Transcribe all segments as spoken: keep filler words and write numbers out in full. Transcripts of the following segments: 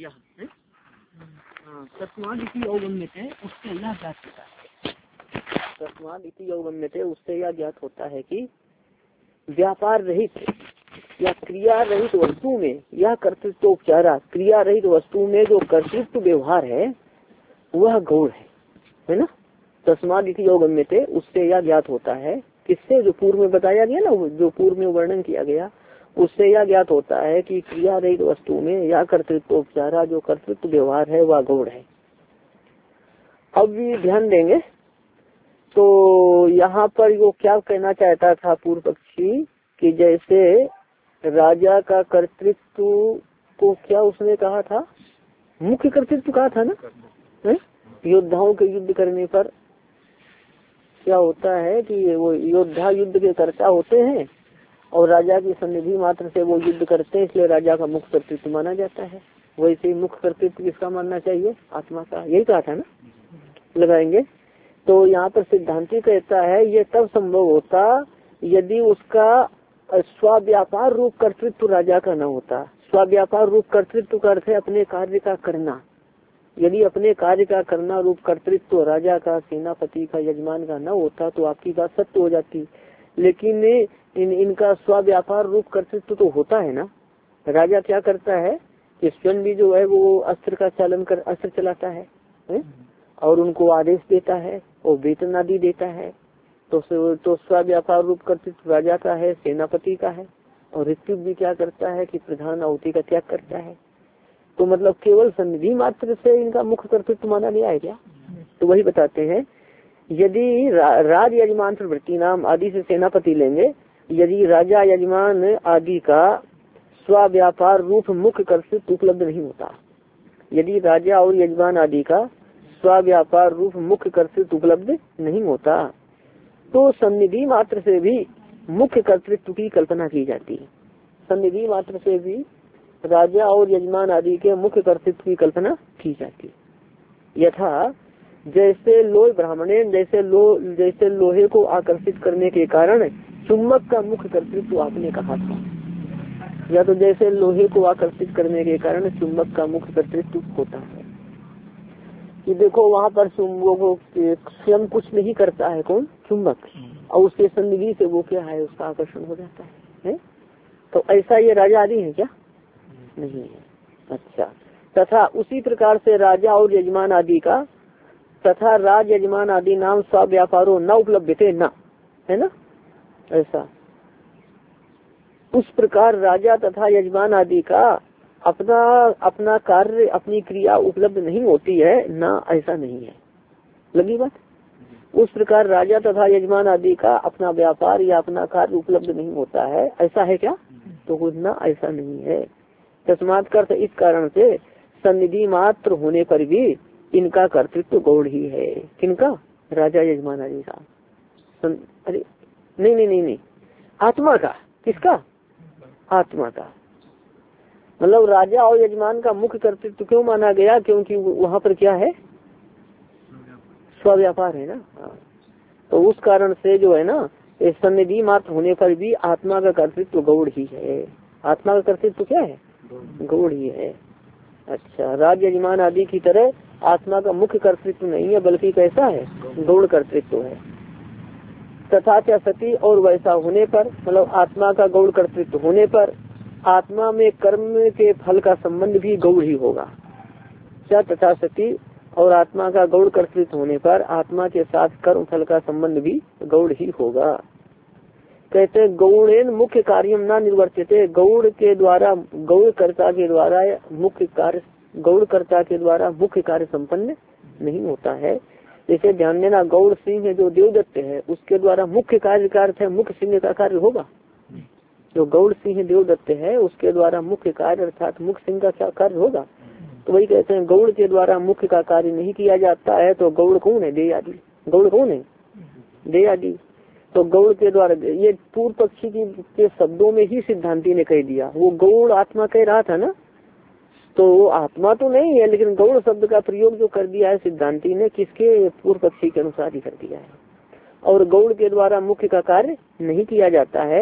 यह है तस्माद इति अवगम्यते उससे यह ज्ञात होता है। तस्माद इति अवगम्यते उससे यह ज्ञात होता है कि व्यापार रहित या क्रिया रहित वस्तु में यह कर्तृत्वोपचारा क्रिया रहित वस्तु में जो कर्तृत्व व्यवहार है वह गौण है, है ना। तस्माद इति अवगम्यते उससे यह ज्ञात होता है, किससे? जो पूर्व में बताया गया ना, जो पूर्व में वर्णन किया गया, उससे यह ज्ञात होता है कि क्रिया रहित वस्तु में यह कर्तृत्वोपचारा जो कर्तृत्व व्यवहार है वह गौण है। अब भी ध्यान देंगे तो यहाँ पर वो क्या कहना चाहता था पूर्व पक्षी कि जैसे राजा का कर्तृत्व को क्या उसने कहा था, मुख्य कर्तृत्व कहा था ना, है? योद्धाओं के युद्ध करने पर क्या होता है कि वो योद्धा युद्ध के कर्ता होते हैं और राजा की सन्निधि मात्र से वो युद्ध करते हैं, इसलिए राजा का मुख्य कर्तृत्व माना जाता है। वैसे ही मुख्य कर्तृत्व किसका मानना चाहिए? आत्मा का। यही कहा था ना, लगाएंगे तो यहाँ पर सिद्धांति कहता है ये तब संभव होता यदि उसका स्वाव्यापार रूप कर्तृत्व राजा का न होता। स्वाव्यापार रूप कर्तृत्व का अर्थ है अपने कार्य का करना। यदि अपने कार्य का करना रूप कर्तृत्व राजा का, सेनापति का, यजमान का न होता तो आपकी बात सत्य हो जाती। लेकिन इन इनका स्वाव्यापार रूप कर्तृत्व तो होता है ना। राजा क्या करता है कि स्वयं भी जो है वो अस्त्र का चालन कर अस्त्र चलाता है, है? और उनको आदेश देता है और वेतन आदि देता है। तो तो स्वाव्यापार रूप कर्तृत्व राजा का है, सेनापति का है। और ऋत्विक भी क्या करता है कि प्रधान आहुति का त्याग करता है। तो मतलब केवल सन्निधि मात्र से इनका मुख्य कर्तृत्व माना गया है क्या? तो वही बताते हैं यदि रा, राज यजमान प्रवृत्ति नाम आदि से सेनापति लेंगे, यदि राजा यजमान आदि का स्वाव्यापार रूप मुख्य कर्तृत्व उपलब्ध नहीं होता, यदि राजा और यजमान आदि का स्वाव्यापार रूप मुख्य कर्तृत्व उपलब्ध नहीं होता तो सन्निधि मात्र से भी मुख्य कर्तृत्व की कल्पना की जाती है। सन्निधि मात्र से भी राजा और यजमान आदि के मुख्य कर्तृत्व की कल्पना की जाती है। यथा जैसे लोह ब्राह्मणे जैसे लो जैसे लोहे को आकर्षित करने के कारण चुंबक का मुख्य कर्तृत्व आपने कहा था, या तो जैसे लोहे को आकर्षित करने के कारण चुंबक का मुख्य कर्तृत्व होता है। कि देखो वहाँ पर वो स्वयं कुछ नहीं करता है, कौन? चुंबक, और उसके सन्निधि से वो क्या है उसका आकर्षण हो जाता है, है? तो ऐसा ये राजा आदि है क्या? नहीं है। अच्छा, तथा उसी प्रकार से राजा और यजमान आदि का तथा राज यजमान आदि नाम स्वाव्यापारो न उपलब्ध थे न, है ना। ऐसा उस प्रकार राजा तथा यजमान आदि का अपना अपना कार्य अपनी क्रिया उपलब्ध नहीं होती है ना, ऐसा नहीं है। लगी बात? उस प्रकार राजा तथा यजमान आदि का अपना व्यापार या अपना कार्य उपलब्ध नहीं होता है, ऐसा है क्या? तो कुछ ना, ऐसा नहीं है। तस्मात् कर्त इस कारण से सन्निधि मात्र होने पर भी इनका कर्तृत्व गौण ही है। किनका? राजा यजमान आदि का। अरे नहीं नहीं नहीं नहीं आत्मा का। किसका? आत्मा का। मतलब राजा और यजमान का मुख्य कर्तृत्व क्यों माना गया? क्योंकि वहाँ पर क्या है? स्वव्यापार है ना। तो उस कारण से जो है ना सन्निधि मात्र होने पर भी आत्मा का कर्तृत्व गौण ही है। आत्मा का कर्तृत्व क्या है? गौण ही है। अच्छा, राज यजमान आदि की तरह आत्मा का मुख्य कर्तृत्व नहीं है, बल्कि कैसा है? गौण कर्तृत्व है। तथा क्या सती, और वैसा होने पर मतलब आत्मा का गौण कर्तृत्व होने पर आत्मा में कर्म के फल का संबंध भी गौण ही होगा। क्या? तथा सती, और आत्मा का गौण कर्तृत्व होने पर आत्मा के साथ कर्म फल का संबंध भी गौण ही होगा। कहते हैं गौणेन मुख्य कार्यम न निर्वर्तिते, गौण के द्वारा गौण कर्ता के द्वारा मुख्य कार्य गौण कर्ता के द्वारा मुख्य कार्य संपन्न नहीं होता है। जैसे ध्यान देना, गौड़ सिंह जो देवदत्त है उसके द्वारा मुख्य कार्य का अर्थ है मुख्य सिंह का कार्य होगा। जो गौड़ सिंह देवदत्त है उसके द्वारा मुख्य कार्य अर्थात मुख्य सिंह का क्या कार्य होगा। तो वही कहते हैं गौड़ के द्वारा मुख्य का कार्य नहीं किया जाता है। तो गौड़ कौन है? दे आदि। गौड़ कौन है? दे आदि। तो गौड़ के द्वारा ये पूर्व पक्षी की के शब्दों में ही सिद्धांति ने कह दिया। वो गौड़ आत्मा कह रहा था ना, तो वो आत्मा तो नहीं है, लेकिन गौड़ शब्द का प्रयोग जो कर दिया है सिद्धांति ने, किसके? पूर्व पक्षी के अनुसार ही कर दिया है। और गौड़ के द्वारा मुख्य का कार्य नहीं किया जाता है।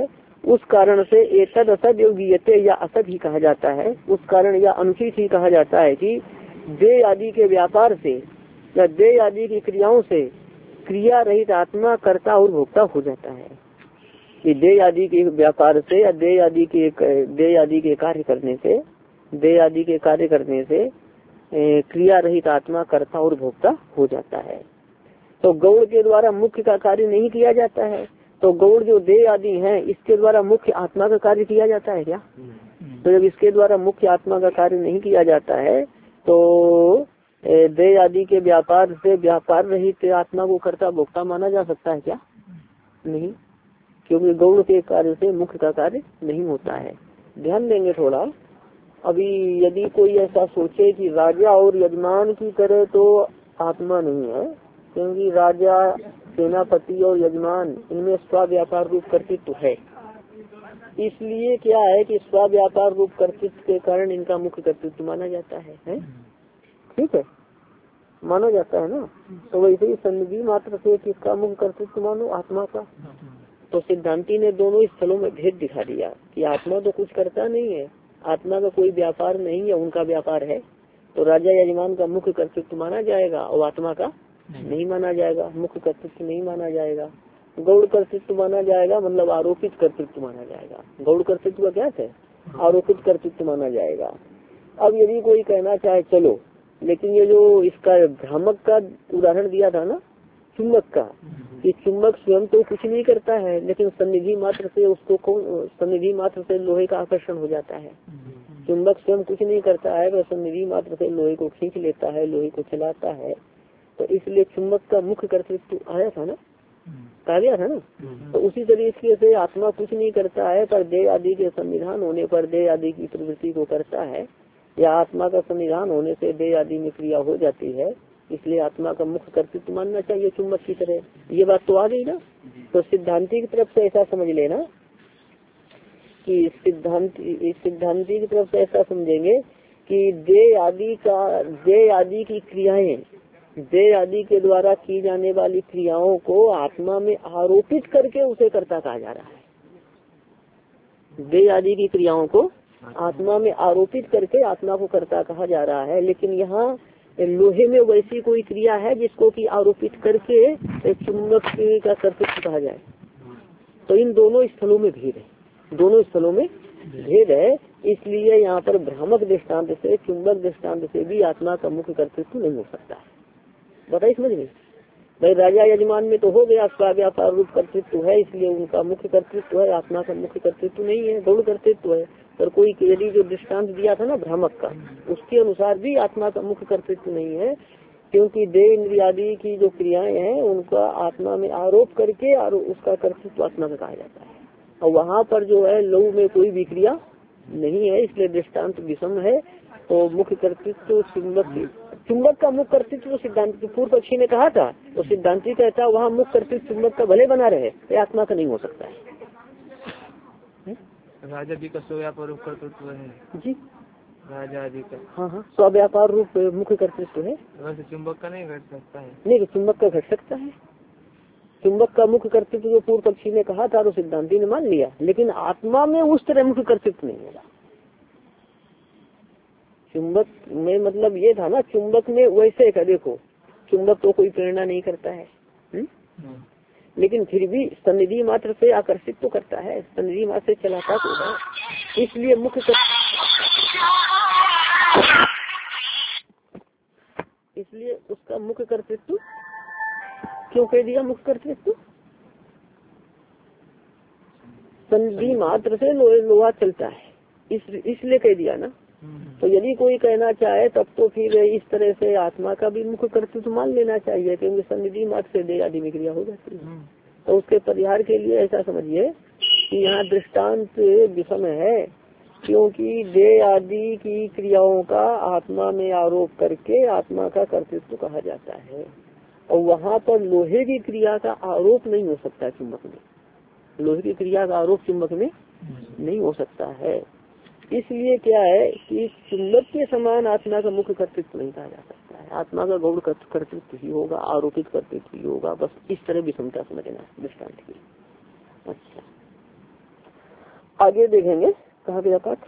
उस कारण से एतद असद योगीयते या असद ही कहा जाता है, उस कारण या अनुचित ही कहा जाता है कि देह आदि के व्यापार से या देह आदि की क्रियाओं से क्रिया रहित आत्मा कर्ता और भोक्ता हो जाता है। कि देह आदि के व्यापार से या देह आदि के देह आदि के कार्य करने से देह आदि के कार्य करने से क्रिया रहित आत्मा कर्ता और भोक्ता हो जाता है। तो गौड़ के द्वारा मुख्य का कार्य नहीं किया जाता है, तो गौड़ जो देह आदि हैं इसके द्वारा मुख्य आत्मा का कार्य किया जाता है क्या? तो जब इसके द्वारा मुख्य आत्मा का कार्य नहीं किया जाता है तो देह आदि के व्यापार से व्यापार रहित आत्मा को कर्ता भोक्ता माना जा सकता है क्या? नहीं, क्योंकि गौड़ के कार्य से मुख्य का कार्य नहीं होता है। ध्यान देंगे थोड़ा। अभी यदि कोई ऐसा सोचे कि राजा और यजमान की तरह तो आत्मा नहीं है, क्योंकि राजा, सेनापति और यजमान इनमें स्वव्यापार रूप कर्तृत्व है, इसलिए क्या है कि स्वव्यापार रूप कर्तृत्व के कारण इनका मुख्य कर्तृत्व माना जाता है, है? ठीक है, माना जाता है ना। तो वैसे ही सन्निधि मात्र से किसका मुख्य कर्तृत्व मानो? आत्मा का। तो सिद्धांति ने दोनों स्थलों में भेद दिखा दिया कि आत्मा तो कुछ करता नहीं है, आत्मा का कोई व्यापार नहीं है, उनका व्यापार है, तो राजा यजमान का मुख्य कर्तृत्व माना जाएगा और आत्मा का नहीं, नहीं माना जाएगा, मुख्य कर्तृत्व नहीं माना जाएगा। गौड़ कर्तृत्व माना जाएगा, मतलब आरोपित कर्तृत्व माना जाएगा। गौड़ कर्तृत्व का क्या है? आरोपित कर्तृत्व माना जाएगा। अब यदि कोई कहना चाहे चलो, लेकिन ये जो इसका भ्रामक का उदाहरण दिया था ना, चुंबक का, कि चुंबक स्वयं तो कुछ नहीं करता है, लेकिन सन्निधि मात्र से उसको सन्निधि मात्र से लोहे का आकर्षण हो जाता है। चुंबक स्वयं कुछ नहीं करता है, वह सन्निधि मात्र से लोहे को खींच लेता है, लोहे को चलाता है। तो इसलिए चुंबक का मुख्य कर्तृत्व आया था ना, कहा गया था ना। तो उसी तरीके से आत्मा कुछ नहीं करता है, पर देह आदि के संविधान होने पर देह आदि की प्रवृत्ति को करता है, या आत्मा का संविधान होने से देह आदि में क्रिया हो जाती है, इसलिए आत्मा का मुख्य कर्तृत्व मानना चाहिए चुंबक की तरह। ये बात तो आ गई ना। तो सिद्धांति की तरफ से ऐसा समझ लेना कि सिद्धांति सिद्धांति की तरफ से ऐसा समझेंगे कि देह आदि का देह आदि की क्रियाएं, देह आदि के द्वारा की जाने वाली क्रियाओं को आत्मा में आरोपित करके उसे कर्ता कहा जा रहा है। देह आदि की क्रियाओं को आत्मा में आरोपित करके आत्मा को कर्ता कहा जा रहा है, लेकिन यहाँ लोहे में वैसी कोई क्रिया है जिसको कि आरोपित करके चुंबक का कर्तृत्व कहा जाए। तो इन दोनों स्थलों में भेद है, दोनों स्थलों में भेद है। इसलिए यहाँ पर भ्रामक दृष्टांत से, चुंबक दृष्टांत से भी आत्मा का मुख्य कर्तृत्व नहीं हो सकता है। बताइए समझ गए भाई। राजा यजमान में तो हो गया स्वव्यापार रूप कर्तृत्व है, इसलिए उनका मुख्य कर्तृत्व है, आत्मा का मुख्य कर्तृत्व नहीं है, गौड़ कर्तृत्व है। पर कोई यदि जो दृष्टांत दिया था ना भ्रामक का, उसके अनुसार भी आत्मा का मुख्य कर्तृत्व नहीं है, क्योंकि देह इंद्रियादि की जो क्रियाएं हैं उनका आत्मा में आरोप करके और उसका कर्तृत्व आत्मा का कहा जाता है। और वहाँ पर जो है लघु में कोई भी क्रिया नहीं है, इसलिए दृष्टांत विषम है। तो मुख्य कर्तृत्व चुंबक चुंबक का मुख्य कर्तृत्व सिद्धांत पूर्व पक्षी ने कहा था, तो सिद्धांति कहता है वहाँ मुख्य कर्तृत्व चुंबक का भले बना रहे, ये आत्मा का नहीं हो सकता है। राजा जी का स्वव्यापार रूप कर्तृत्व है जी, राजा जी का। हाँ हाँ, स्वव्यापार रूप मुख्य कर्तृत्व है। वैसे चुंबक का नहीं घट सकता है। नहीं, चुंबक का घट सकता है। चुंबक का मुख्य कर्तृत्व जो पूर्व पक्षी ने कहा था तो सिद्धांति ने मान लिया, लेकिन आत्मा में उस तरह मुख्य कर्तृत्व नहीं होगा। चुंबक में मतलब ये था ना, चुंबक में वैसे का देखो, चुंबक तो कोई प्रेरणा नहीं करता है, हुँ? लेकिन फिर भी सन्निधि मात्र से आकर्षित तो करता है, सन्निधि मात्र से चलाता तो है, इसलिए मुख्य कर... इसलिए उसका मुख्य कर्तृत्व क्यों कह दिया? मुख्य कर्तृत्व सन्निधि मात्र से लो, लोहा चलता है, इस इसलिए कह दिया ना। तो यदि कोई कहना चाहे तब तो फिर इस तरह से आत्मा का भी मुख्य कर्तृत्व मान लेना चाहिए, क्योंकि सन्निधि मात्र से देह आदि में क्रिया हो जाती है। तो उसके परिहार के लिए ऐसा समझिए कि यहाँ दृष्टांत विषम है, क्योंकि देह आदि की क्रियाओं का आत्मा में आरोप करके आत्मा का कर्तृत्व कहा जाता है, और वहाँ पर लोहे की क्रिया का आरोप नहीं हो सकता चुंबक में, लोहे की क्रिया का आरोप चुंबक में नहीं हो सकता है। इसलिए क्या है कि चुंबक के समान आत्मा का मुख्य कर्तृत्व नहीं कहा जा सकता है, आत्मा का गौड़ कर्तृत्व ही होगा, आरोपित कर्तृत्व ही होगा। बस इस तरह विषमता समझना दृष्टांत की। अच्छा, आगे देखेंगे कहाँ गया पाठ।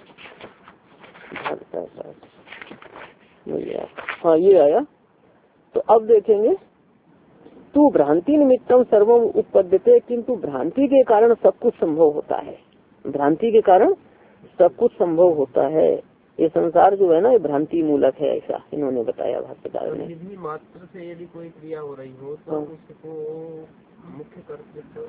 हाँ ये आया। तो अब देखेंगे तू भ्रांति निमित्तम सर्वम उपपद्यते, किंतु भ्रांति के कारण सब कुछ संभव होता है। भ्रांति के कारण सब कुछ संभव होता है। ये संसार जो है ना ये भ्रांति मूलक है, ऐसा इन्होंने बताया भाष्यकार ने। सन्निधि मात्र से यदि कोई क्रिया हो रही हो तो उसको मुख्य कर्तृत्व,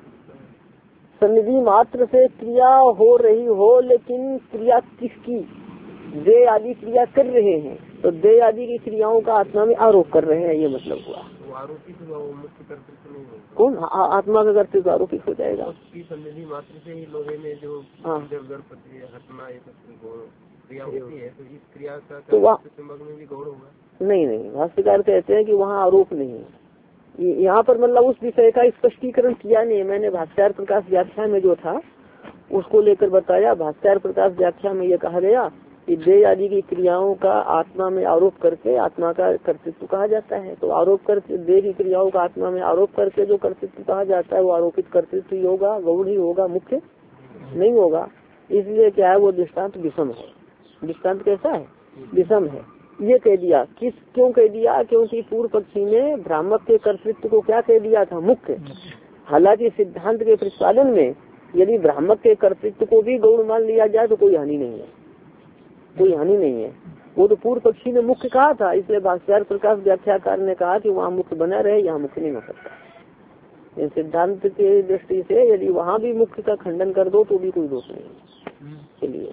सन्निधि मात्र से क्रिया हो रही हो, लेकिन क्रिया किसकी, देह आदि क्रिया कर रहे हैं, तो देह आदि की क्रियाओं का आत्मा में आरोप कर रहे हैं, ये मतलब हुआ। वो आरोपित हुआ, वो मुख्य कर्तृत्व नहीं होगा। कौन आ, आत्मा का कर्तृत्व आरोपित हो जाएगा। उसकी सन्निधि मात्र से ही लोहे में जो प्रक्रिया हटना ये क्रिया होती है, तो इस क्रिया का तो चुंबक में भी गौण होगा। नहीं नहीं, भाष्यकार कहते हैं कि वहाँ आरोप नहीं है। यहाँ पर मतलब उस विषय का स्पष्टीकरण किया नहीं। मैंने भाष्यकार प्रकाश व्याख्या में जो था उसको लेकर बताया। भाष्यकार प्रकाश व्याख्या में ये कहा गया कि देह आदि की क्रियाओं का आत्मा में आरोप करके आत्मा का कर्तृत्व कहा जाता है। तो आरोप करके देह की क्रियाओं का आत्मा में आरोप करके जो कर्तृत्व कहा जाता है वो आरोपित कर्तृत्व ही होगा, गौण ही होगा, मुख्य नहीं होगा। इसलिए क्या है वो दृष्टांत विषम है। दृष्टांत कैसा है, विषम है। ये कह दिया, किस क्यों कह दिया, क्योंकि पूर्व पक्षी ने भ्रामक के कर्तृत्व को क्या कह दिया था, मुख्य। हालांकि सिद्धांत के प्रतिपादन में यदि भ्रामक के कर्तृत्व को भी गौण मान लिया जाए तो कोई हानि नहीं है, कोई हानि नहीं है। वो तो पूर्व पक्षी ने मुख्य कहा था, इसलिए भाष्यकार प्रकाश व्याख्याकार ने कहा कि वहाँ मुख्य बना रहे, यहाँ मुख्य नहीं हो सकता। इन सिद्धांत के दृष्टि से यदि वहाँ भी मुख्य का खंडन कर दो तो भी कोई दोष नहीं है। चलिए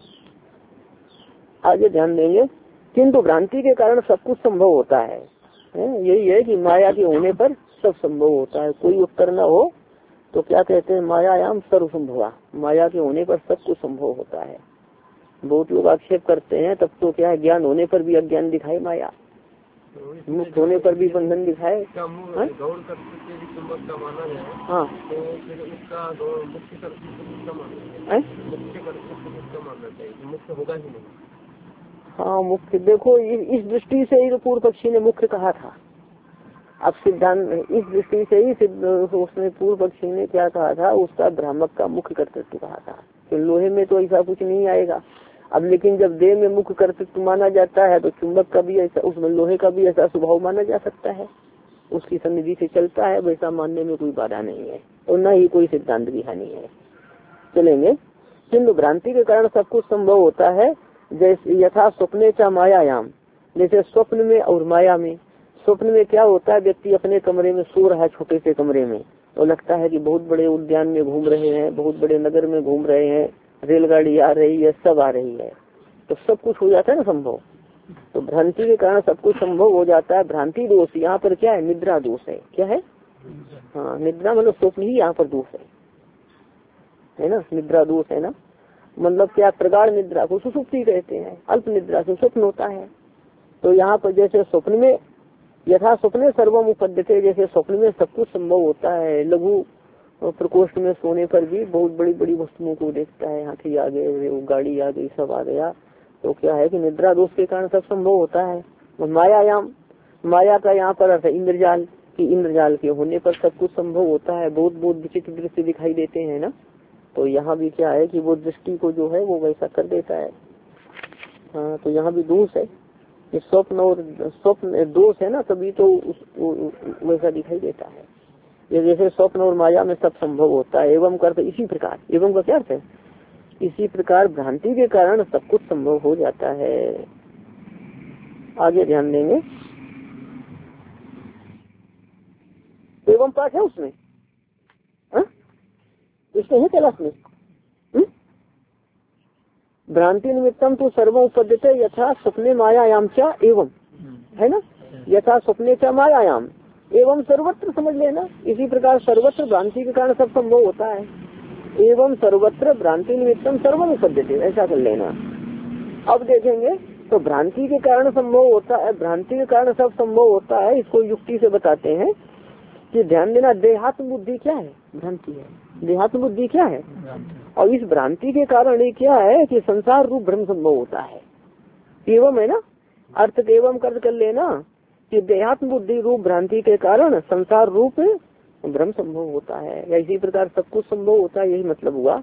आगे ध्यान देंगे। किंतु भ्रांति के कारण सब कुछ संभव होता है, है? यही है कि माया के होने पर सब संभव होता है। कोई उत्तर न हो तो क्या कहते हैं, मायायाम सर्व संभवा, माया के होने पर सब कुछ संभव होता है। बहुत लोग आक्षेप करते हैं तब तो क्या है, ज्ञान होने पर भी अज्ञान दिखाए माया, मुक्त होने पर भी बंधन दिखाए। हाँ मुख्य होगा ही नहीं। हाँ मुख्य देखो इस दृष्टि से ही तो पूर्व पक्षी ने मुख्य कहा था। अब सिद्धांत इस दृष्टि से ही उसने पूर्व पक्षी ने क्या कहा था, उसका भ्रामक का मुख्य कर्तृत्व कहा था। तो लोहे में तो ऐसा कुछ नहीं आएगा। अब लेकिन जब देह में मुख्य कर्तृत्व माना जाता है तो चुंबक का भी ऐसा, उसमें लोहे का भी ऐसा स्वभाव माना जा सकता है, उसकी सन्निधि से चलता है, वैसा मानने में कोई बाधा नहीं है और न ही कोई सिद्धांत की हानि है। चलेंगे। किंतु भ्रांति के कारण सब कुछ संभव होता है, जैसे यथा स्वप्ने चा मायायाम, जैसे स्वप्न में और माया में। स्वप्न में क्या होता है, व्यक्ति अपने कमरे में सो रहा है, छोटे से कमरे में, तो लगता है कि बहुत बड़े उद्यान में घूम रहे हैं, बहुत बड़े नगर में घूम रहे हैं, रेलगाड़ी आ रही है, सब आ रही है, तो सब कुछ हो जाता है ना संभव। तो भ्रांति के कारण सब कुछ संभव हो जाता है। भ्रांति दोष यहाँ पर क्या है, निद्रा दोष है। क्या है, हाँ निद्रा मतलब स्वप्न ही यहाँ पर दोष है, है ना, निद्रा दोष है ना। मतलब क्या, प्रगाढ़ निद्रा को सुषुप्ति कहते हैं, अल्प निद्रा से स्वप्न होता है। तो यहाँ पर जैसे स्वप्न में यथा स्वप्ने सर्वम उपद्यते, जैसे स्वप्न में सब कुछ संभव होता है। लघु प्रकोष्ठ में सोने पर भी बहुत बड़ी बड़ी वस्तुओं को देखता है, हाथी आ गए, गाड़ी आ गई, सब आ गया। तो क्या है कि निद्रा दोष के कारण सब संभव होता है। मायायाम, माया का यहाँ पर अर्थ है इंद्रजाल की, इंद्रजाल के होने पर सब कुछ संभव होता है। बहुत बहुत विचित्र दृश्य दिखाई देते हैं ना, तो यहाँ भी क्या है कि वो दृष्टि को जो है वो वैसा कर देता है। हाँ तो यहाँ भी दोष है, स्वप्न और स्वप्न दोष है ना, तभी तो वैसा दिखाई देता है। ये जैसे स्वप्न और माया में सब संभव होता है। एवं कर इसी प्रकार, एवं का क्या अर्थ है, इसी प्रकार भ्रांति के कारण सब कुछ संभव हो जाता है। आगे ध्यान देंगे। एवं पाठ है उसमें, हाँ इसमें है कैलाश में, भ्रांति निमित्तम तो सर्व उपद्यते यथा स्वप्ने मायायाम च एवं, है ना, यथा स्वप्ने च मायायाम एवं सर्वत्र, समझ लेना। इसी प्रकार सर्वत्र भ्रांति के कारण सब संभव होता है। एवं सर्वत्र भ्रांति निमित्तम सर्व उपद्यते, ऐसा कर लेना। अब देखेंगे तो भ्रांति के कारण संभव होता है, भ्रांति के कारण सब संभव होता है। इसको युक्ति से बताते हैं कि ध्यान देना, देहात्म बुद्धि क्या है, भ्रांति है। देहात्म बुद्धि क्या है, और इस भ्रांति के कारण ये क्या है कि संसार रूप भ्रम संभव होता है। एवं है ना, अर्थ एवं कर कर लेना कि देहात्म बुद्धि रूप भ्रांति के कारण संसार रूप भ्रम संभव होता है, या इसी प्रकार सब कुछ संभव होता है, यही मतलब हुआ।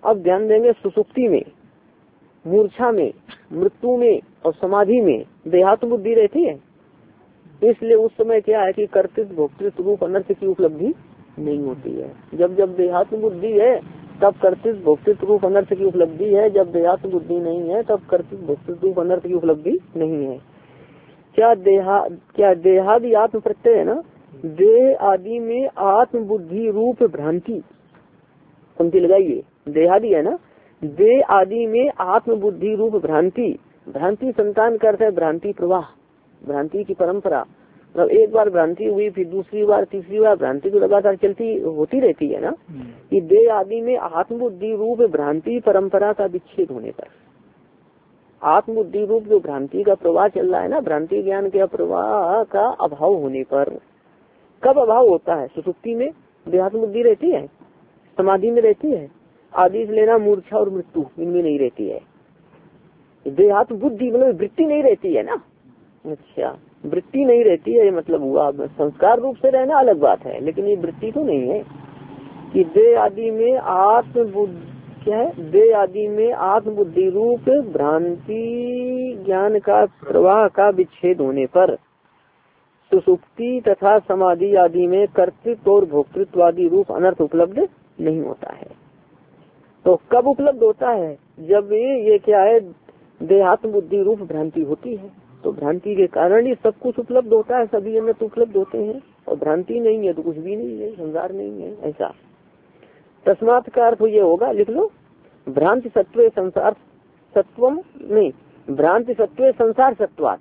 अब ध्यान देंगे सुसुप्ति में, मूर्छा में, मृत्यु में और समाधि में देहात्म बुद्धि रहती है। इसलिए उस समय क्या है कि कर्तृत्व भोक्तृत्व रूप अनर्थ की उपलब्धि नहीं होती है। जब जब देहात्म बुद्धि है तब कर्तृत्व भोक्तृत्व रूप अनर्थ की उपलब्धि है, जब देहात्म बुद्धि नहीं है तब कर्तृत्व भोक्तृत्व रूप अनर्थ की उपलब्धि नहीं है। क्या देहा क्या देहादि आत्म प्रत्यय है ना, देह आदि में आत्म बुद्धि रूप भ्रांति, पंक्ति लगाइए, देहादि है ना, देह आदि में आत्म बुद्धि रूप भ्रांति, भ्रांति संतान करते है भ्रांति प्रवाह, भ्रांति की परंपरा, मतलब एक बार भ्रांति हुई फिर दूसरी बार तीसरी बार भ्रांति तो लगातार चलती होती रहती है ना, कि देह आदि में आत्म बुद्धि रूप भ्रांति परंपरा का विच्छेद होने पर, आत्म बुद्धि रूप जो भ्रांति का प्रवाह चल रहा है ना, भ्रांति ज्ञान के प्रवाह का अभाव होने पर, कब अभाव होता है? सुसुप्ति में देहात्म बुद्धि रहती है, समाधि में रहती है, आदि से लेना मूर्छा और मृत्यु इनमें नहीं रहती है। देहात्म बुद्धि मतलब वृत्ति नहीं रहती है ना। अच्छा, वृत्ति नहीं रहती है मतलब हुआ, संस्कार रूप से रहना अलग बात है, लेकिन ये वृत्ति तो नहीं है कि देह आदि में आत्म बुद्धि, क्या है, देह आदि में आत्म बुद्धि रूप भ्रांति ज्ञान का प्रवाह का विच्छेद होने पर सुसुप्ति तथा समाधि आदि में कर्तृत्व और भोक्तृत्व आदि रूप अनर्थ उपलब्ध नहीं होता है। तो कब उपलब्ध होता है? जब ये क्या है, देहात्म बुद्धि रूप भ्रांति होती है, तो भ्रांति के कारण ही सब कुछ उपलब्ध होता है, सभी अनर्थ उपलब्ध होते हैं, और भ्रांति नहीं है तो कुछ भी नहीं है, संसार नहीं है। ऐसा तस्मात् का अर्थ ये होगा, लिख लो, भ्रांति सत्व संसार सत्वम नहीं, भ्रांति सत्व संसार सत्वात्,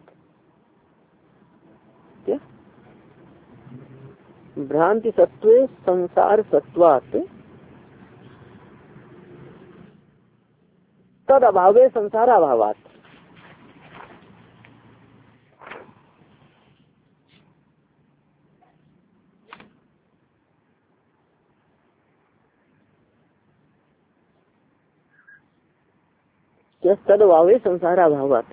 क्या भ्रांति सत्व संसार सत्वात् तद अभावे संसार अभावात्। क्या तद अभावे संसार अभावात्,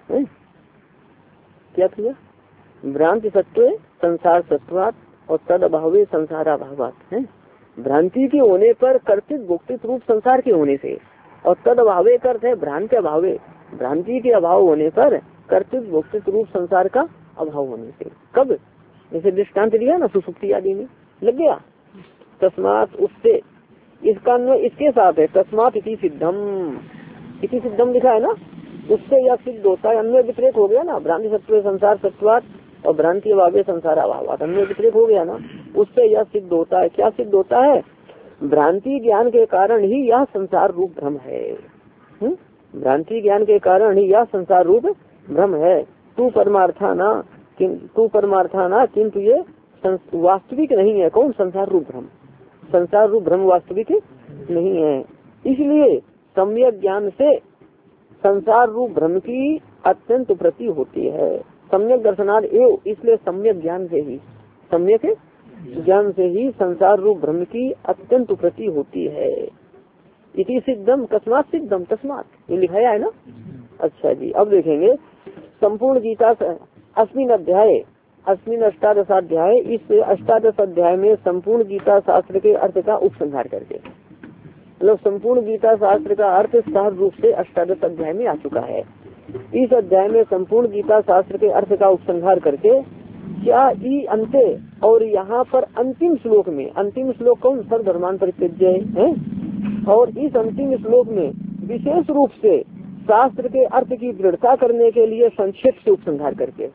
क्या किया? भ्रांति सत्व संसार सत्वात् और तद अभावे संसार अभावात् है। भ्रांति के होने पर कर्तृत्व भोक्तृत्व रूप संसार के होने से, और तद अभावे करते है भ्रांति अभावे, भ्रांति के अभाव होने पर कर्तृत्व भोक्तृत्व रूप संसार का अभाव होने से। कब? जैसे दृष्टांत दिया ना सुसुप्ति आदि में, लग गया। तस्मात् उससे, इसका अन्वय इसके साथ है, तस्मात् इति सिद्धम, इति सिद्धम लिखा है ना, उससे यह सिद्ध होता है, अन्वय व्यतिरेक हो गया ना, भ्रांति सत्व संसार सत्वात् और भ्रांति अभावे संसार अभावात्, अन्वय व्यतिरेक हो गया ना, उससे यह सिद्ध होता है। क्या सिद्ध होता है? भ्रांति ज्ञान के कारण ही यह संसार रूप भ्रम है। हुँ? भ्रांति ज्ञान के कारण ही यह संसार रूप भ्रम है। तू परमार्थाना तू परमार्थाना किंतु ये वास्तविक नहीं है। कौन? संसार रूप भ्रम। संसार रूप भ्रम वास्तविक नहीं है। इसलिए सम्यक ज्ञान से संसार रूप भ्रम की अत्यंत प्रति होती है। सम्यक दर्शनार्थ एवं, इसलिए सम्यक ज्ञान से ही, सम्यक ज्ञान से ही संसार रूप भ्रम की अत्यंत प्रति होती है। इति सिद्धम, तस्मात् सिद्धम, तस्मात् ये लिखाया है ना। अच्छा जी, अब देखेंगे संपूर्ण गीता अस्मिन अध्याय अस्मिन अष्टादशाध्याय, इस अष्टादश अध्याय में संपूर्ण गीता शास्त्र के अर्थ का उपसंहार करके, मतलब संपूर्ण गीता शास्त्र का अर्थ सहज रूप से अष्टादश अध्याय में आ चुका है। इस अध्याय में संपूर्ण गीता शास्त्र के अर्थ का उपसंहार करके क्या ई अंते, और यहाँ पर अंतिम श्लोक में, अंतिम श्लोक कौन? सर्वधर्मान परित्यज्य है। और इस अंतिम श्लोक में विशेष रूप से शास्त्र के अर्थ की दृढ़ता करने के लिए संक्षेप से उपसंहार करके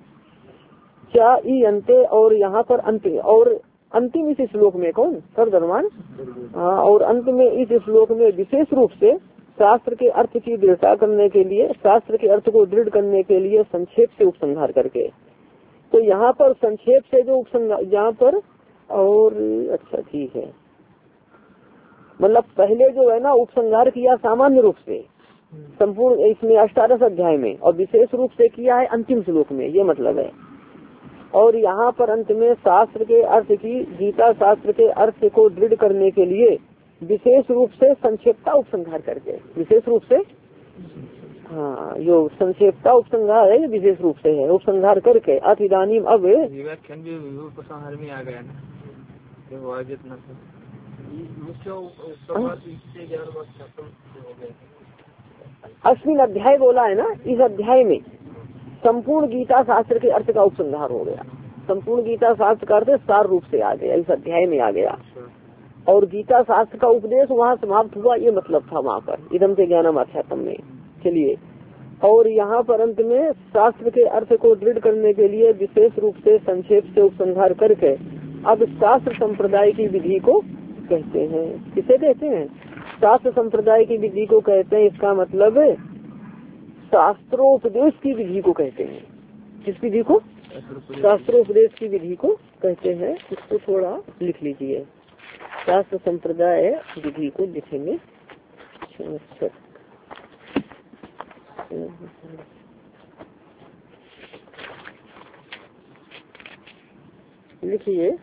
क्या ई अंते, और यहाँ पर अंत, और अंतिम इस श्लोक में कौन? सर्वधर्मान। हाँ, और अंत में इस श्लोक में विशेष रूप से शास्त्र के अर्थ की दृढ़ता करने के लिए, शास्त्र के अर्थ को दृढ़ करने के लिए संक्षेप से उपसंहार करके, तो यहाँ पर संक्षेप से जो उपसंहार यहाँ पर, और अच्छा ठीक है, मतलब पहले जो है ना उपसंहार किया सामान्य रूप से संपूर्ण इसमें अष्टादश अध्याय में, और विशेष रूप से किया है अंतिम श्लोक में, ये मतलब है। और यहाँ पर अंत में शास्त्र के अर्थ की, गीता शास्त्र के अर्थ को दृढ़ करने के लिए विशेष रूप से संक्षेपता उपसंहार करके, विशेष रूप से, हाँ, जो संक्षेपता उपसंहार है ये विशेष रूप से है, उपसंहार करके अथ इदानीम, अब व्याख्यान भी उपसंहार में आ गया ना, अश्विन अध्याय बोला है ना, इस अध्याय में संपूर्ण गीता शास्त्र के अर्थ का उपसंहार हो गया। संपूर्ण गीता शास्त्र का अर्थ सार रूप से आ गया, इस अध्याय में आ गया। और गीता शास्त्र का उपदेश वहाँ समाप्त हुआ, ये मतलब था वहाँ पर इदम से ज्ञानम अध्यात्म में। चलिए, और यहाँ पर अंत में शास्त्र के अर्थ को दृढ़ करने के लिए विशेष रूप से संक्षेप से उपसंहार करके अब शास्त्र संप्रदाय की विधि को कहते हैं। किसे कहते हैं? शास्त्र संप्रदाय की विधि को कहते हैं। इसका मतलब शास्त्रोपदेश की विधि को कहते हैं। किस विधि को? शास्त्रोपदेश की विधि को कहते हैं। इसको थोड़ा लिख लीजिए, शास्त्र संप्रदाय विधि को लिखेंगे। लिखिए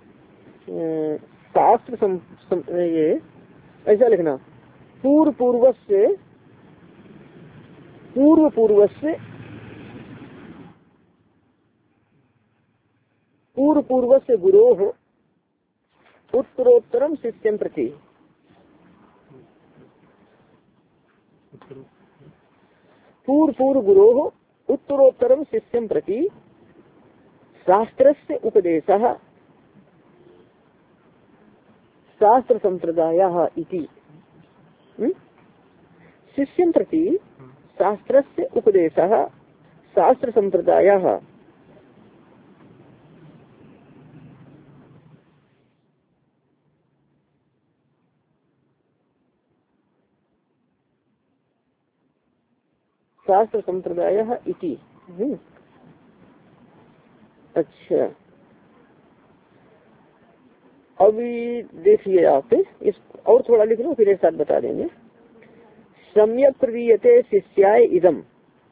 शास्त्र सम, सम, ये ऐसा लिखना, पूर्व पूर्व से पूर्व पूर्व से पूर्व पूर्व से गुरो हो उत्तरोत्तरम शिष्यं प्रति। पूर्व पूर्व गुरो हो उत्तरोत्तरम शिष्यं प्रति शास्त्रस्य उपदेशः शास्त्र संप्रदायः इति। शिष्यं प्रति शास्त्रस्य उपदेशः शास्त्र संप्रदायः। शास्त्र संप्रदायः इति। अच्छा, अभी देखिए आप इस और थोड़ा लिख लो, फिर एक साथ बता देंगे। सम्यक प्रदीयते शिष्याय इदम।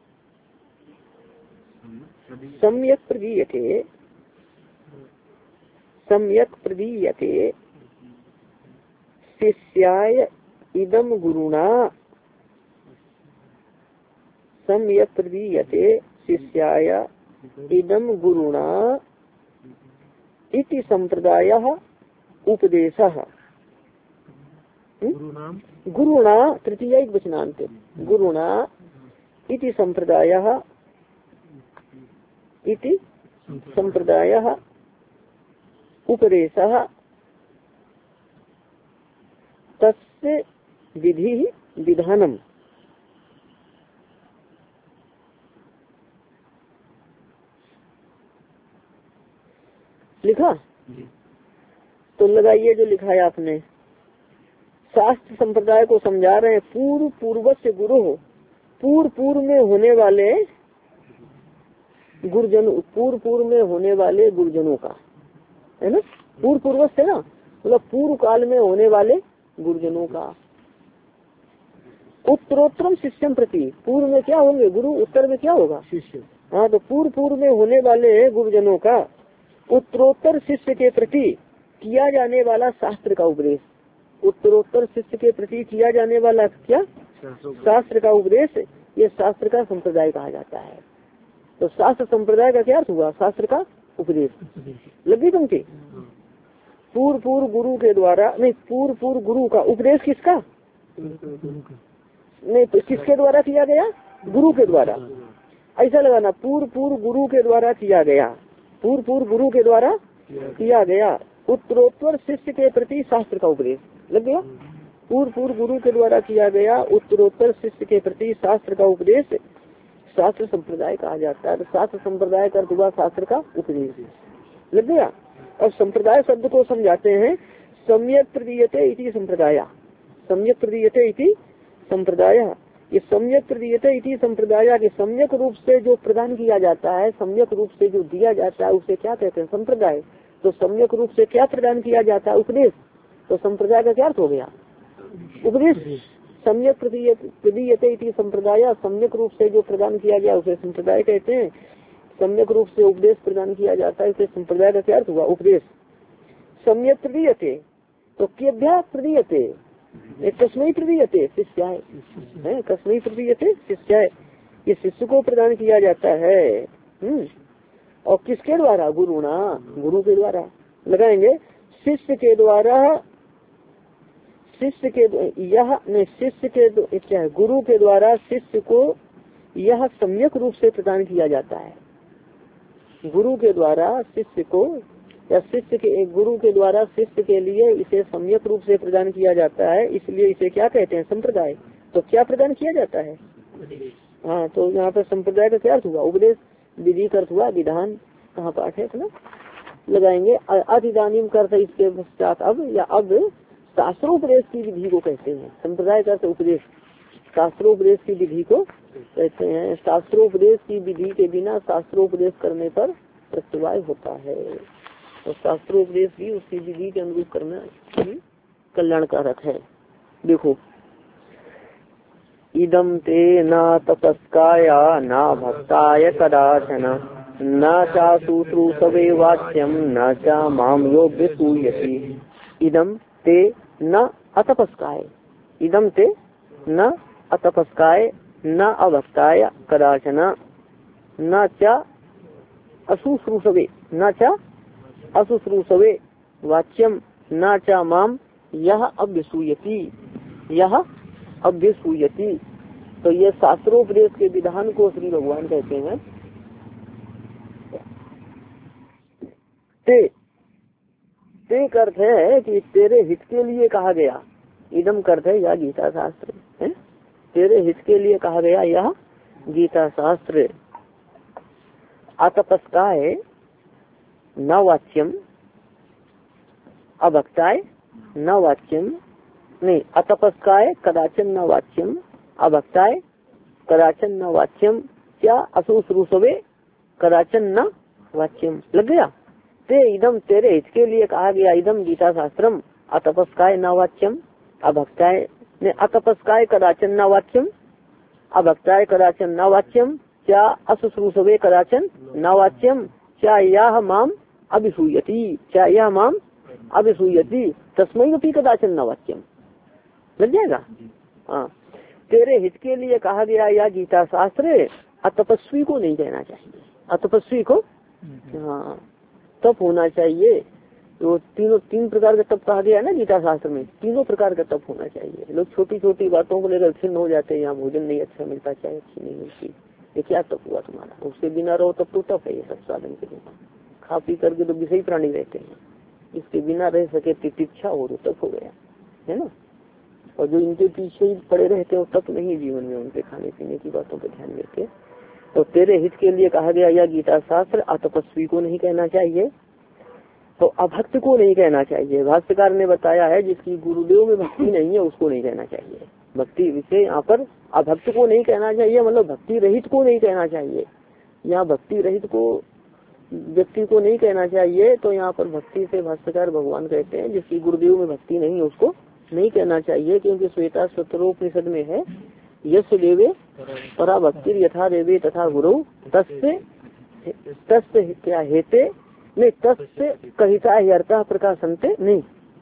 सम्यक प्रदीयते सम्यक प्रदीयते शिष्याय इदम गुरुणा। सम्यक प्रदीयते शिष्याय इदम गुरुणा इति संप्रदायः उपदेशः। गुरुणा तृतीय वचनांत गुरुणा इति संप्रदायः इति संप्रदायः उपदेशः तस्य विधि विधानम। लिखा तो लगाइए जो लिखा है आपने। शास्त्र संप्रदाय को समझा रहे हैं। पूर्व पूर्व से गुरु हो, पूर्व पूर्व में होने वाले गुरुजन, पूर्व पूर्व में होने वाले गुरुजनों का, है ना। पूर्व पूर्व से ना मतलब पूर्व काल में होने वाले गुरुजनों का। उत्तरोत्तरम शिष्यम प्रति, पूर्व में क्या होंगे गुरु, उत्तर में क्या होगा शिष्य। हाँ, तो पूर्व पूर्व में होने वाले गुरुजनों का उत्तरोत्तर शिष्य के प्रति किया जाने वाला शास्त्र का उपदेश। उत्तरोत्तर शिष्य के प्रति किया जाने वाला क्या, शास्त्र का उपदेश, ये शास्त्र का संप्रदाय कहा जाता है। तो शास्त्र संप्रदाय का क्या अर्थ हुआ, शास्त्र का उपदेश। लगी पंक्ति। पूर्व पूर्व गुरु के द्वारा, नहीं पूर्व पूर्व गुरु का उपदेश किसका, नहीं तो किसके द्वारा किया गया, गुरु के द्वारा। ऐसा लगाना, पूर्व पूर्व गुरु के द्वारा किया गया, पूर्व पूर्व गुरु के द्वारा किया गया उत्तरोत्तर शिष्य के प्रति शास्त्र का उपदेश। लग गया। पूर्व पूर्व गुरु के द्वारा किया गया उत्तरोत्तर शिष्य के प्रति शास्त्र का उपदेश शास्त्र संप्रदाय कहा जाता है। तो शास्त्र संप्रदाय का अर्थ हुआ शास्त्र का उपदेश। लग गया। अब संप्रदाय शब्द को समझाते हैं। सम्यक प्रदीयते इति संप्रदाय, सम्यक प्रदीयते इति संप्रदाय। ये सम्यक प्रदीयते इति संप्रदाय के सम्यक रूप से जो प्रदान किया जाता है, सम्यक रूप से जो दिया जाता है उसे क्या कहते हैं, संप्रदाय। तो सम्यक रूप से क्या प्रदान किया जाता है, उपदेश। तो संप्रदाय का क्या अर्थ हो गया, उपदेश। सम्यक प्रदीयते इति संप्रदाय, सम्यक रूप से जो प्रदान किया गया उसे संप्रदाय कहते हैं। सम्यक रूप से उपदेश प्रदान किया जाता है उसे संप्रदाय का क्या अर्थ हुआ, उपदेश। सम्यक प्रदीयते तो केभ्यः प्रदीयते, कस्मै प्रदीयते, शिष्याय है, कस्मै प्रदीयते शिष्याय, ये शिष्य को प्रदान किया जाता है। हम्म और किसके द्वारा, गुरुणा, गुरु के द्वारा। लगाएंगे शिष्य के द्वारा शिष्य के यह ने शिष्य के क्या है, गुरु के द्वारा शिष्य को यह सम्यक रूप से प्रदान किया जाता है। गुरु के द्वारा शिष्य को या शिष्य के एक गुरु के द्वारा शिष्य के लिए इसे सम्यक रूप से प्रदान किया जाता है, इसलिए इसे क्या कहते हैं, संप्रदाय। तो क्या प्रदान किया जाता है? हाँ, तो यहाँ पर संप्रदाय का क्या अर्थ हुआ? उपदेश। विधि का अर्थ हुआ विधान। कहाँ पाठ है ना, लगाएंगे। अधिदानीम करते इसके पश्चात अब या अब शास्त्रोपदेश की विधि को कहते हैं। संप्रदाय का अर्थ उपदेश, शास्त्रोपदेश की विधि को कहते हैं। शास्त्रोपदेश की विधि के बिना शास्त्रोपदेश करने पर प्रत्यवाय होता है, और शास्त्रोपदेश भी उसकी विधि के अनुरूप करना भी कल्याणकारक है। देखो, इदम ते न तपस्काय न भक्ताय कदाचन न चा शुश्रूषवे वाच्यम न चा माम योग्य सूयति। इदम ते न अतपस्काय, इदम ते न अतपस्काय न अभक्ताय कदाचन न चा अशुश्रूषवे न चा अशुश्रूषवे वाच्यम न चा माम यह अभ्यसूयति, यह अभ्यसूयति। तो ये शास्त्रोपदेश के विधान को श्री भगवान कहते हैं। ते ते अर्थ है कि तेरे हित के लिए कहा गया। इदम अर्थ है यह गीता शास्त्र है, तेरे हित के लिए कहा गया यह गीता शास्त्र। अतपस्काय न वाच्यम, अभक्ताय न वाच्यम, नहीं अतपस्काय कदाचन न वाच्यम, अभक्ताय कदाचन न वाच्यम, क्या अशुश्रूषवे कदाचन न वाच्यम। लग गया। ते इदम तेरे हित के लिए कहा गया, इदम गीता शास्त्रम अतपस्काय न वाच्यम, अभक्ताय ने अतपस्काय कदाचन न वाच्यम, अभक्ताय कदाचन न वाच्यम, क्या अशुश्रूषवे कदाचन न वाच्यम, क्या यह माम अभिसूयति, क्या यह माम अभिसूयति तस्मै अपि कदाचन न वाच्यम। लग जाएगा। हाँ, तेरे हित के लिए कहा गया यह गीता शास्त्र अतपस्वी को नहीं कहना चाहिए। अतपस्वी को हाँ तप होना चाहिए। तो तीनों तीन प्रकार का तप कहा गया है ना गीता शास्त्र में, तीनों प्रकार का तप होना चाहिए। लोग छोटी छोटी बातों को लेकर खिन्न हो जाते हैं, यहाँ भोजन नहीं अच्छा मिलता, चाय अच्छी नहीं मिलती, ये क्या तप हुआ तुम्हारा? उसके बिना रहो तब तो तप है ये सब साधन के लिए। खा पी करके तो विषयी प्राणी रहते हैं, इसके बिना रह सके तितिक्षा हो तो तप हो गया है ना। और जो इनके पीछे ही पड़े रहते हैं वो तप नहीं जीवन में, उनके खाने पीने की बातों पर ध्यान देते। तो तेरे हित के लिए कहा गया यह गीता शास्त्र अतपस्वी को नहीं कहना चाहिए, तो अभक्त को नहीं कहना चाहिए। भाष्यकार ने बताया है जिसकी गुरुदेव में भक्ति नहीं है उसको नहीं कहना चाहिए। भक्ति विषय यहाँ पर अभक्त को नहीं कहना चाहिए, मतलब भक्ति रहित को नहीं कहना चाहिए। यहाँ भक्ति रहित को व्यक्ति को नहीं कहना चाहिए, तो यहाँ पर भक्ति से भाष्यकार भगवान कहते हैं जिसकी गुरुदेव में भक्ति नहीं है उसको नहीं कहना चाहिए, क्योंकि श्वेता स्वतरोपनिषद में है यश देवे परा भक्ति यथा देवे तथा गुरु तस्य तस्य क्या हेते नहीं तस्य कथिता अर्था प्रकाशनते नहीं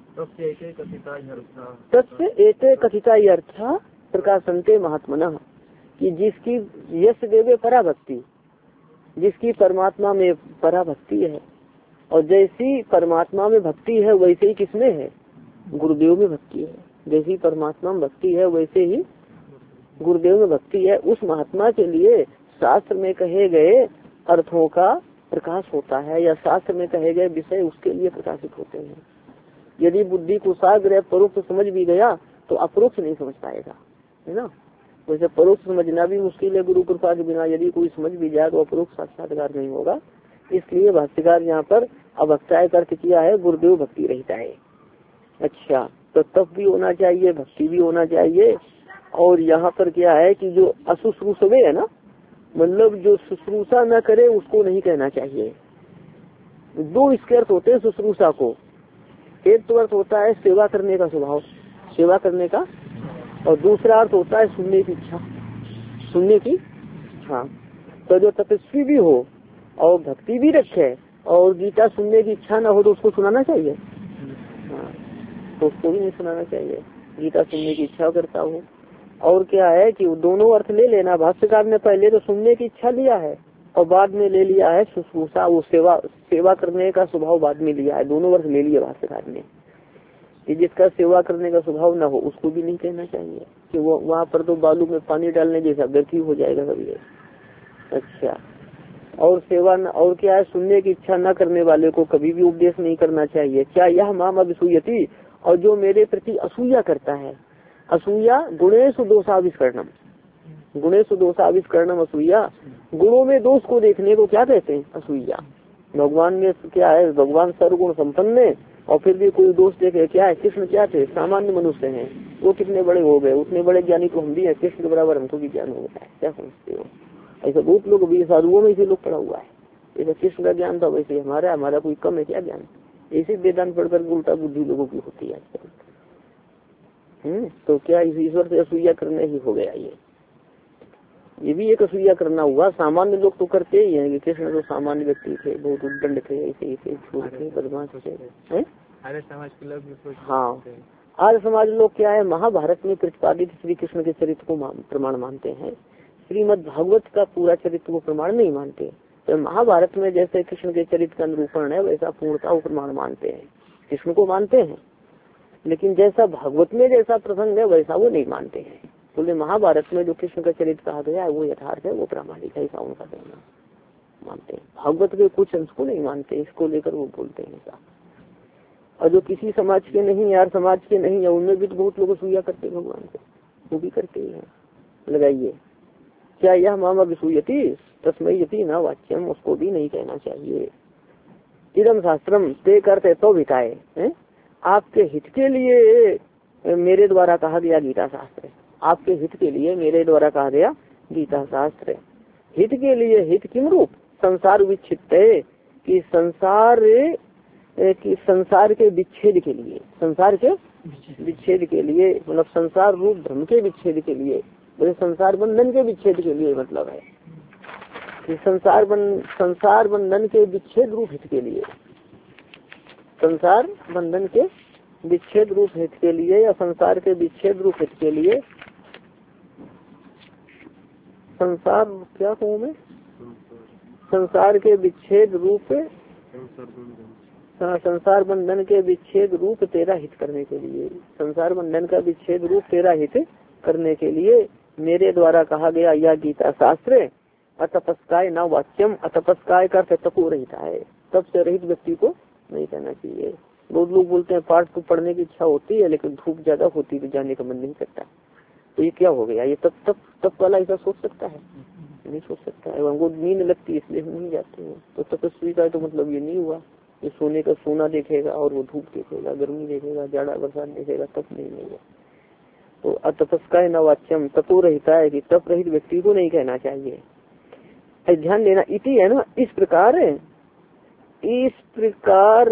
तस्य एते कथिता अर्था प्रकाशनते महात्मनः, कि जिसकी यश देवे परा भक्ति, जिसकी परमात्मा में परा भक्ति है, और जैसी परमात्मा में भक्ति है वैसे ही किसमें है? गुरुदेव में भक्ति है। जैसी परमात्मा में भक्ति है वैसे ही गुरुदेव में भक्ति है। उस महात्मा के लिए शास्त्र में कहे गए अर्थों का प्रकाश होता है, या शास्त्र में कहे गए विषय उसके लिए प्रकाशित होते हैं। यदि बुद्धि कुशाग्र परोक्ष समझ भी गया तो अपरोक्ष नहीं समझ पाएगा, है ना। वैसे परोक्ष समझना भी मुश्किल है गुरु कृपा के बिना, यदि कोई समझ भी जाए तो अपरोक्ष साक्षात्कार नहीं होगा। इसलिए भाष्यकार यहाँ पर अभक्ताय अर्थ किया है गुरुदेव भक्ति रहता है। अच्छा, तो तप भी होना चाहिए, भक्ति भी होना चाहिए। और यहाँ पर क्या है कि जो अशुश्रूषवे है ना, मतलब जो शुश्रूषा न करे उसको नहीं कहना चाहिए। दो इसके अर्थ होते हैं शुश्रूषा को। एक तो अर्थ होता है सेवा करने का स्वभाव, सेवा करने का, और दूसरा अर्थ होता है सुनने की इच्छा, सुनने की इच्छा। तो जो तपस्वी भी हो और भक्ति भी रखे और गीता सुनने की इच्छा न हो तो उसको सुनाना चाहिए? हाँ, तो उसको भी नहीं सुनाना चाहिए। गीता सुनने की इच्छा करता हो। और क्या है कि दोनों अर्थ ले लेना। भाष्यकार ने पहले तो सुनने की इच्छा लिया है और बाद में ले लिया है शुश्रूषा, वो सेवा सेवा करने का स्वभाव बाद में लिया है। दोनों अर्थ ले लिया भाष्यकार ने। कि जिसका सेवा करने का स्वभाव न हो उसको भी नहीं कहना चाहिए कि वो वहाँ पर तो बालू में पानी डालने जैसा व्यक्ति हो जाएगा कभी। अच्छा, और सेवा न, और क्या है, सुनने की इच्छा न करने वाले को कभी भी उपदेश नहीं करना चाहिए। क्या यह माम असूयति, और जो मेरे प्रति असूया करता है, असूया गुणेशु दोषाविष्करणम, गुणेशु दोषाविष्करणम असूया, गुणों में दोष को देखने को क्या कहते हैं, असूया। भगवान में क्या है, भगवान सर्वगुण संपन्न है और फिर भी कोई दोष देखे, क्या है, कृष्ण क्या थे, सामान्य मनुष्य हैं, वो कितने बड़े हो गए, उतने बड़े ज्ञानी तो हम भी हैं, कृष्ण के बराबर हमको भी ज्ञान हो गया है, क्या समझते हो। ऐसा बहुत लोग अभी साधुओं में इसे लोग पड़ा हुआ है, जैसे कृष्ण का ज्ञान था वैसे हमारा हमारा कोई कम है क्या ज्ञान, ऐसे वेदांत पढ़कर उल्टा बुद्धि लोगों की होती है आजकल। हम्म तो क्या इस ईश्वर से असूया करना ही हो गया, ये ये भी एक असूया करना हुआ। सामान्य लोग तो करते ही हैं कि कृष्ण तो सामान्य व्यक्ति थे, बहुत उद्दंड थे, ऐसे ऐसे छोड़ थे, बदमाश थे। आर्य समाज के लोग, हाँ, आर्य समाज लोग क्या है, महाभारत में प्रतिपादित श्री कृष्ण के चरित्र को मान, प्रमाण मानते हैं, श्रीमद् भागवत का पूरा चरित्र को प्रमाण नहीं मानते। तो महाभारत में जैसे कृष्ण के चरित्र का निरूपण है वैसा पूर्णता को प्रमाण मानते हैं, कृष्ण को मानते हैं, लेकिन जैसा भागवत में जैसा प्रसंग है वैसा वो नहीं मानते हैं। बोले महाभारत में जो कृष्ण का चरित्र कहा गया है वो यथार्थ है, वो प्रामाणिक है, ऐसा उनका कहना मानते हैं। भागवत के कुछ अंश को नहीं मानते, इसको लेकर वो बोलते हैं ऐसा। और जो किसी समाज के नहीं, यार समाज के नहीं है, उनमें भी तो बहुत लोग असूया करते भगवान को, वो भी करते ही है। लगाइए, क्या यह माम असूयति तस्मय यति न वाच्यम, उसको भी नहीं कहना चाहिए। इदम शास्त्रम ते करते तो बिताए, आपके हित के लिए मेरे द्वारा कहा गया गीता शास्त्र, आपके हित के लिए मेरे द्वारा कहा गया गीता शास्त्र। हित के लिए हित किम रूप, संसार विच्छित है, कि संसार कि संसार के विच्छेद के लिए, संसार के विच्छेद के लिए, मतलब संसार रूप धर्म के विच्छेद के लिए, बोले संसार बंधन के विच्छेद के लिए, मतलब है कि संसार बन संसार बंधन के विच्छेद रूप हित के लिए, संसार बंधन के विच्छेद रूप हित के लिए, या संसार के विच्छेद रूप हित के लिए, संसार क्या कहूँ मैं, संसार के विच्छेद रूप, संसार बंधन के विच्छेद रूप तेरा हित करने के लिए, संसार बंधन का विच्छेद रूप तेरा हित करने के लिए मेरे द्वारा कहा गया यह गीता शास्त्र। अतपस्काय न वाच्यम, अतपस्काय का तपो रहता है, तप से रहित व्यक्ति को नहीं कहना चाहिए। बहुत लोग बोलते हैं पाठ को पढ़ने की इच्छा होती है लेकिन धूप ज्यादा होती है जाने का मन नहीं करता, तो ये क्या हो गया, ये तप तप तप वाला ऐसा सोच सकता है, नहीं सोच सकता है। हमको नींद लगती है इसलिए हम नहीं जाते हैं, तो तपस्वी का तो मतलब ये नहीं हुआ ये सोने का सोना देखेगा और वो धूप देखेगा, गर्मी देखेगा, जाड़ा बरसात देखेगा, तप नहीं होगा। तो अतपस्काय न वाच्यम, तपो रहता है कि तप रहित व्यक्ति को नहीं कहना चाहिए। ध्यान देना, इति है ना, इस प्रकार, इस प्रकार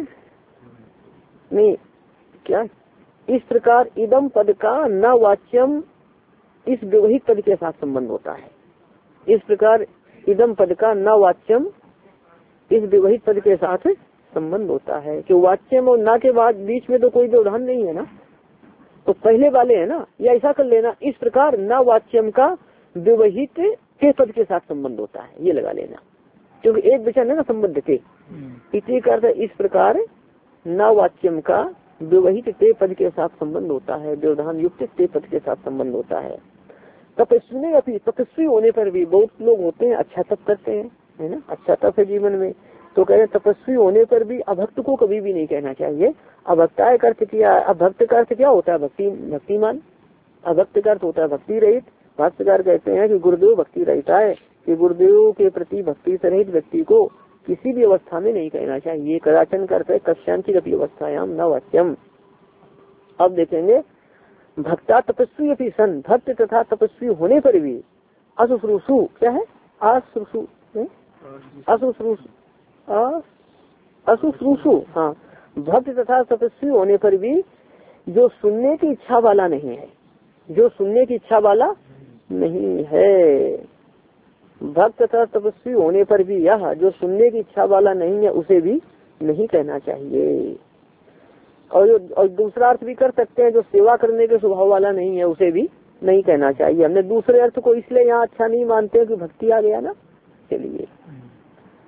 नहीं क्या, इस प्रकार इदम पद का न वाच्यम इस व्यवहित पद के साथ संबंध होता है। इस प्रकार इदम पद का न वाच्यम इस व्यवहित पद के साथ संबंध होता है कि वाच्यम और न के बाद बीच में तो कोई व्यवधान नहीं है ना, तो पहले वाले है ना, या ऐसा कर लेना, इस प्रकार न वाच्यम का व्यवहित के पद के साथ संबंध होता है, ये लगा लेना, क्योंकि एक वचन है ना संबंध के। इसी का अर्थ इस प्रकार न वाच्यम का व्यवहित ते पद के साथ संबंध होता है, व्यवधान युक्त ते पद के साथ संबंध होता है। तपस्वी ने अपनी तपस्वी होने पर भी बहुत लोग होते हैं अच्छा तप करते हैं, है ना, अच्छा तप है जीवन में, तो कह रहे तपस्वी होने पर भी अभक्त को कभी भी नहीं कहना चाहिए। अभक्ताय का अर्थ क्या, अभक्त का अर्थ क्या होता है, भक्ति भक्तिमान, अभक्त का अर्थ होता है भक्ति रहित। भाष्यकार कहते हैं कि गुरुदेव भक्ति रहता है, कि गुरुदेव के प्रति भक्ति से रहित व्यक्ति को किसी भी अवस्था में नहीं कहना चाहिए। कदाचन करते कश्यांचित अपनी अवस्थायाम न वाच्यम। अब देखेंगे, भक्ता तपस्वी अपनी सन, भक्त तथा तपस्वी होने पर भी अशुश्रूषु क्या है, अशुश्रू अशुश्रूषु अशुश्रूषु हाँ, भक्त तथा तपस्वी होने पर भी जो सुनने की इच्छा वाला नहीं है, जो सुनने की इच्छा वाला नहीं है, भक्त तथा तपस्वी होने पर भी यह जो सुनने की इच्छा वाला नहीं है उसे भी नहीं कहना चाहिए। और जो और दूसरा अर्थ भी कर सकते हैं, जो सेवा करने के स्वभाव वाला नहीं है उसे भी नहीं कहना चाहिए। हमने दूसरे अर्थ को इसलिए यहाँ अच्छा नहीं मानते कि भक्ति आ गया ना, चलिए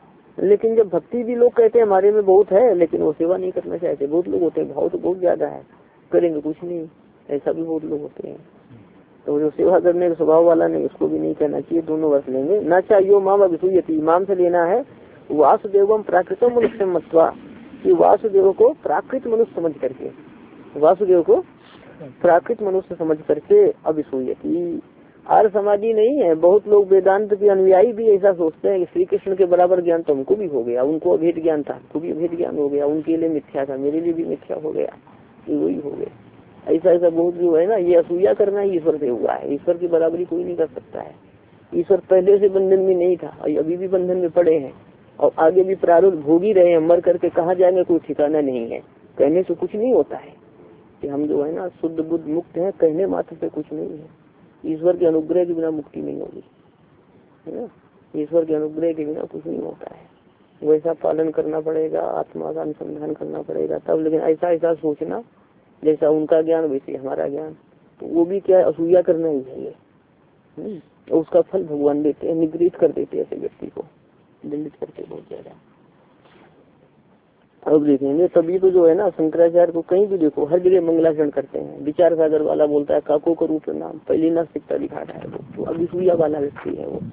लेकिन जब भक्ति भी लोग कहते हैं हमारे में बहुत है, लेकिन वो सेवा नहीं करना चाहते। बहुत लोग होते हैं भाव तो बहुत ज्यादा है, करेंगे कुछ नहीं, ऐसा भी बहुत लोग होते हैं। तो जो सेवा करने का स्वभाव वाला नहीं, उसको भी नहीं कहना चाहिए। दोनों वर्ष लेंगे। न चाहिए माम अभिसूयति, माम से लेना है वासुदेवम प्राकृतम मनुष्य मत्वा, कि वासुदेव को प्राकृत मनुष्य समझ करके, वासुदेव को प्राकृत मनुष्य समझ करके अभिसूयति। आर्य समाधि नहीं है। बहुत लोग वेदांत के अनुयायी भी ऐसा सोचते हैं कि श्री कृष्ण के बराबर ज्ञान तो हमको भी हो गया, उनको अभेद ज्ञान था, हमको भी अभेद ज्ञान हो गया, उनके लिए मिथ्या था, मेरे लिए भी मिथ्या हो गया, ये वही हो गया। ऐसा ऐसा बहुत जो है ना, ये असूया करना ही ईश्वर से हुआ है। ईश्वर की बराबरी कोई नहीं कर सकता है। ईश्वर पहले से बंधन में नहीं था, अभी भी बंधन में पड़े हैं, और आगे भी प्रारूप भोग ही रहे हैं। मर करके कहाँ जाएंगे कोई ठिकाना नहीं है। कहने से कुछ नहीं होता है कि हम जो है ना शुद्ध बुद्ध मुक्त है, कहने मात्र से कुछ नहीं है। ईश्वर के अनुग्रह के बिना मुक्ति नहीं होगी, है ना। ईश्वर के अनुग्रह के बिना कुछ नहीं होता है। वैसा पालन करना पड़ेगा, आत्मा का अनुसंधान करना पड़ेगा तब। लेकिन ऐसा ऐसा सोचना जैसा उनका ज्ञान वैसे हमारा ज्ञान, तो वो भी क्या असूया करना ही चाहिए। उसका फल भगवान देते हैं, निगृहित कर देते हैं ऐसे व्यक्ति को, दंडित करते बहुत ज्यादा। अब देखेंगे तभी तो जो है ना शंकराचार्य को कहीं भी देखो हर जगह मंगलाचरण करते हैं। विचार सागर वाला बोलता है काको का रूप नाम, पहली नास्तिकता दिखा रहा है वो, तो अभिसूया वाला व्यक्ति है वो।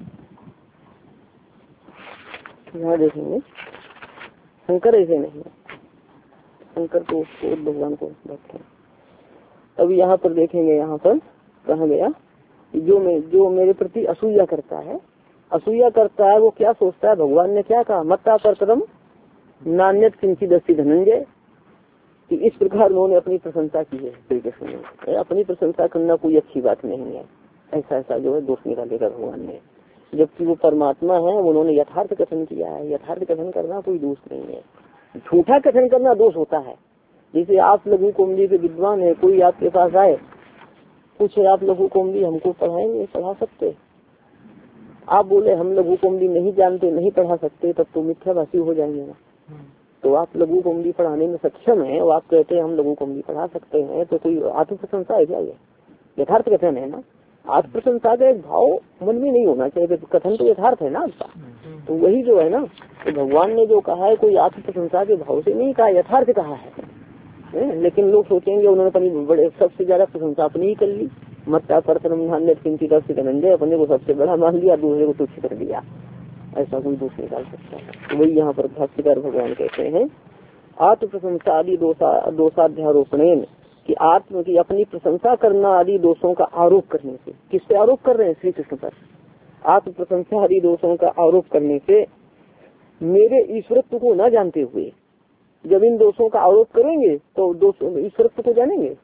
यहाँ देखेंगे शंकर ऐसे नहीं है, शंकर को भगवान को भक्त है। अब यहाँ पर देखेंगे, यहाँ पर कहा गया जो मैं जो मेरे प्रति असूया करता है, असूया करता है वो क्या सोचता है। भगवान ने क्या कहा, मत्ता परतरम नान्यत किंचित अस्ति धनंजय, कि इस प्रकार उन्होंने अपनी प्रशंसा की है। श्री कृष्ण ने अपनी प्रशंसा करना कोई अच्छी बात नहीं है, ऐसा ऐसा जो है दोष निकालेगा भगवान ने। जबकि वो परमात्मा है, उन्होंने यथार्थ कथन किया है। यथार्थ कथन करना कोई दोष नहीं है, झूठा कथन करना दोष होता है। जैसे आप लघु कौमुदी के विद्वान है, कोई आपके पास आए, पूछे आप लघु कौमुदी हमको पढ़ाएंगे, पढ़ा सकते? आप बोले हम लघु कौमुदी नहीं जानते, नहीं पढ़ा सकते, तब तो मिथ्याभाषी हो जाएंगे ना। तो आप लघु कौमुदी पढ़ाने में सक्षम है और आप कहते हैं हम लघु कौमुदी पढ़ा सकते हैं, तो कोई आत्म प्रशंसा है क्या? ये यथार्थ कथन है ना। आत्म प्रशंसा का एक भाव मन में नहीं होना चाहिए, कथन तो यथार्थ है ना आपका। तो वही जो है ना, तो भगवान ने जो कहा है कोई आत्म प्रशंसा के भाव से नहीं कहा, यथार्थ कहा है, है? लेकिन लोग सोचेंगे उन्होंने अपनी बड़े सबसे ज्यादा प्रशंसा अपनी ही कर ली। मत्ता परतरम किंचित अस्ति धनंजय, अपने को सबसे बड़ा मान लिया, दूसरे को तुच्छ कर दिया, ऐसा कोई दोष निकाल सकता है। तो वही यहाँ पर भाष्यकार भगवान कहते हैं आत्म प्रशंसा आदि दोषा दोषाध्यारोपणेन, कि आत्म की अपनी प्रशंसा करना आदि दोषों का आरोप करने से। किससे आरोप कर रहे हैं? श्री कृष्ण पर। आत्म प्रशंसा आदि दोषों का आरोप करने से मेरे ईश्वरत्व को न जानते हुए, जब इन दोषों का आरोप करेंगे तो दोष ईश्वरत्व को जानेंगे।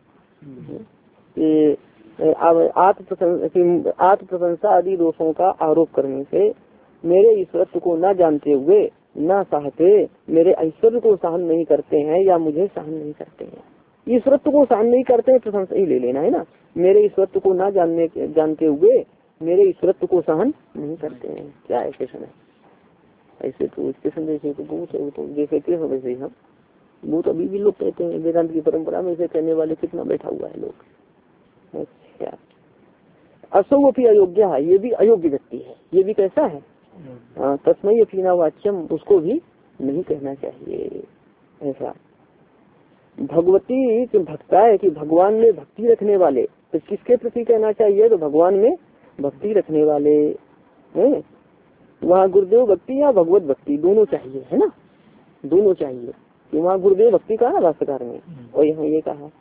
आत्म प्रशंसा आदि दोषों का आरोप करने से मेरे ईश्वरत्व को न जानते हुए, न चाहते, मेरे ऐश्वर्य को सहन नहीं करते हैं या मुझे सहन नहीं करते हैं। ईश्वरत्व को सहन नहीं करते हैं, प्रशंसा ही ले लेना है ना। मेरे ईश्वरत्व को न जानने जानते हुए मेरे ईश्वरत्व को सहन नहीं करते हैं। क्या है कृष्ण? ऐसे तो कृष्ण जैसे तो बहुत है, तो जैसे कृष्ण वैसे हम बहुत अभी भी लोग कहते हैं। वेदांत की परंपरा में से कहने वाले कितना बैठा हुआ है लोग। अच्छा, असोपी अयोग्य है, ये भी अयोग्य व्यक्ति है। ये भी कैसा है? तस्मय अपीना वाच्यम, उसको भी नहीं कहना चाहिए ऐसा। भगवती भक्ता है कि भगवान में भक्ति रखने वाले, तो किसके प्रति कहना चाहिए? तो भगवान में भक्ति रखने वाले हैं। वहाँ गुरुदेव भक्ति या भगवत भक्ति दोनों चाहिए, है ना, दोनों चाहिए। कि वहाँ गुरुदेव भक्ति कहा ना भाष्यकार में, और यहाँ ये कहा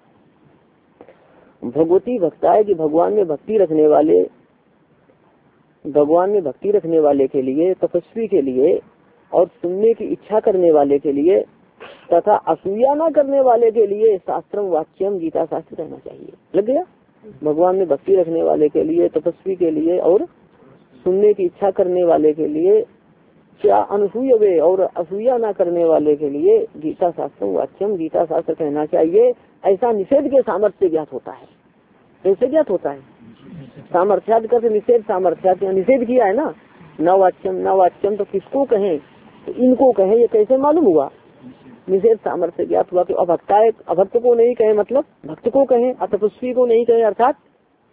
भगवती भक्ता है कि भगवान में भक्ति रखने वाले, भगवान में भक्ति रखने वाले के लिए, तपस्वी के लिए और सुनने की इच्छा करने वाले के लिए तथा असूया न करने वाले के लिए शास्त्रम वाच्यम गीता शास्त्र कहना चाहिए। लग गया? भगवान में भक्ति रखने वाले के लिए, तपस्वी के लिए और सुनने की इच्छा करने वाले के लिए क्या अनुसूय वे और असूया न करने वाले के लिए गीता शास्त्रम वाच्यम गीता शास्त्र कहना चाहिए। ऐसा निषेध के सामर्थ्य ज्ञात होता है। कैसे ज्ञात होता है? सामर्थ्याद कर निषेध, सामर्थ्याद निषेध किया है ना। न वाच्यम न वाच्यम तो किसको कहें? तो इनको कहें। ये कैसे मालूम हुआ? निषेध सामर्थ्य ज्ञात हुआ कि अभक्ता अभक्त को नहीं कहे, मतलब भक्त को कहें। तपस्वी को नहीं कहे, अर्थात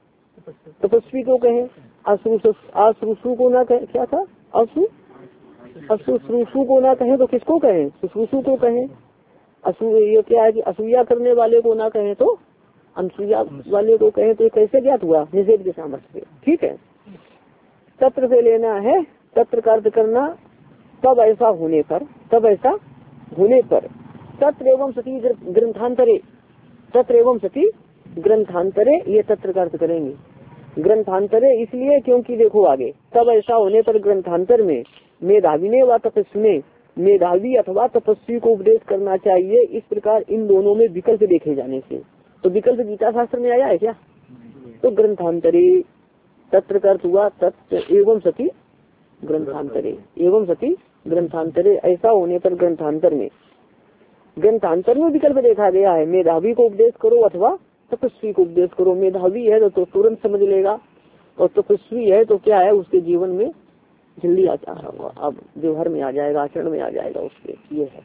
तपस्वी को कहें। अश्रुसु को ना कहे, क्या था? अश्रु अब शुश्रूषु को ना कहें तो किसको कहें? शुश्रूषु को कहें। असू ये क्या है कि असूया करने वाले को ना कहें तो अनसूया वाले को कहें, तो ये कैसे ज्ञात हुआ? निषेध के सामर्थ्य से। ठीक है, तत्र से लेना है, तत्र का अर्थ करना तब ऐसा होने पर, तब ऐसा होने पर। तत्र एवं सती ग्रंथांतरे, तत्र एवं सती ग्रंथांतरे, ये तत्र का अर्थ करेंगे। ग्रंथांतरे इसलिए क्योंकि देखो आगे, तब ऐसा होने पर ग्रंथांतर में मेधावी व तपस्वी, मेधावी अथवा तपस्वी को उपदेश करना चाहिए। इस प्रकार इन दोनों में विकल्प देखे जाने से, तो विकल्प गीता शास्त्र में आया है क्या? तो ग्रंथांतरे तत्र का अर्थ हुआ तत्र एवं सती ग्रंथांतरे, एवं सती ग्रंथांतरे, ऐसा होने पर ग्रंथांतर में, ग्रंथांतर में विकल्प देखा गया है। मेधावी को उपदेश करो अथवा तपस्वी को उपदेश करो। मेधावी है तो, तो तुरंत समझ लेगा, और तपस्वी है तो क्या है, उसके जीवन में जल्दी आ जाएगा, अब व्यवहार में आ जाएगा, आचरण में आ जाएगा उसके। ये है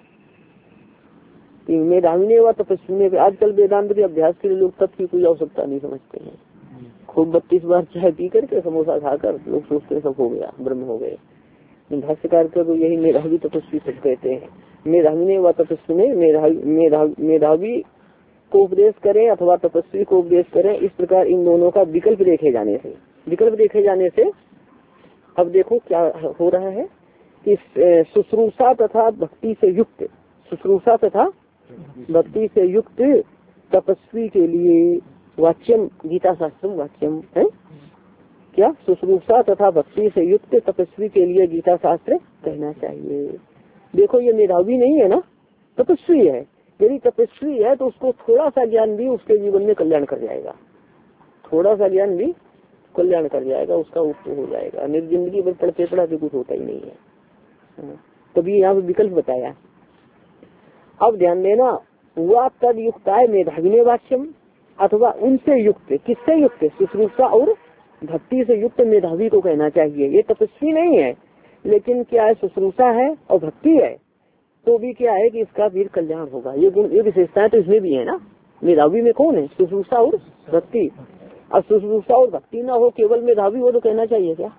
कि मेधावी ने व तपस्वी ने। आजकल वेदांत के अभ्यास के लिए लोग तप की कोई आवश्यकता नहीं समझते हैं। खूब बत्तीस बार चाय पी करके समोसा खाकर लोग सोचते सब हो गया, ब्रह्म हो गए। भाष्यकार को तो यही मेधावी तपस्वी सब कहते हैं। मेधावी ने व तपस्वी ने, मेधावी मेधावी को उपदेश करें अथवा तपस्वी को उपदेश करें। इस प्रकार इन दोनों का विकल्प देखे जाने से, विकल्प देखे जाने से अब देखो क्या हो रहा है कि शुश्रूषा तथा भक्ति से युक्त, शुश्रूषा तथा भक्ति से युक्त तपस्वी के लिए वाच्यम, गीता शास्त्र वाच्यम है क्या? शुश्रूषा तथा भक्ति से युक्त तपस्वी के लिए गीता शास्त्र कहना चाहिए। देखो ये मेधावी नहीं है ना, तपस्वी है। यदि तपस्वी है तो उसको थोड़ा सा ज्ञान भी उसके जीवन में कल्याण कर जाएगा, थोड़ा सा ज्ञान भी कल्याण कर जाएगा, उसका उपयोग हो जाएगा। नहीं जिंदगी भर पढ़ते पढ़ाते कुछ होता ही नहीं है। तभी यहाँ पे विकल्प बताया। अब ध्यान देना, वह तद युक्ताय मेधाविने वाच्यम, अथवा उनसे युक्त, किससे युक्त? शुश्रूषा और भक्ति से युक्त मेधावी को कहना चाहिए। ये तपस्वी नहीं है, लेकिन क्या है, शुश्रूषा है और भक्ति है, तो भी क्या है कि इसका फिर कल्याण होगा। ये गुण, ये विशेषताएं तो इसमें भी है ना। मेधावी में कौन है? शुश्रूषा और भक्ति। अब शुश्रूषा और भक्ति ना हो, केवल मेधावी हो तो कहना चाहिए क्या?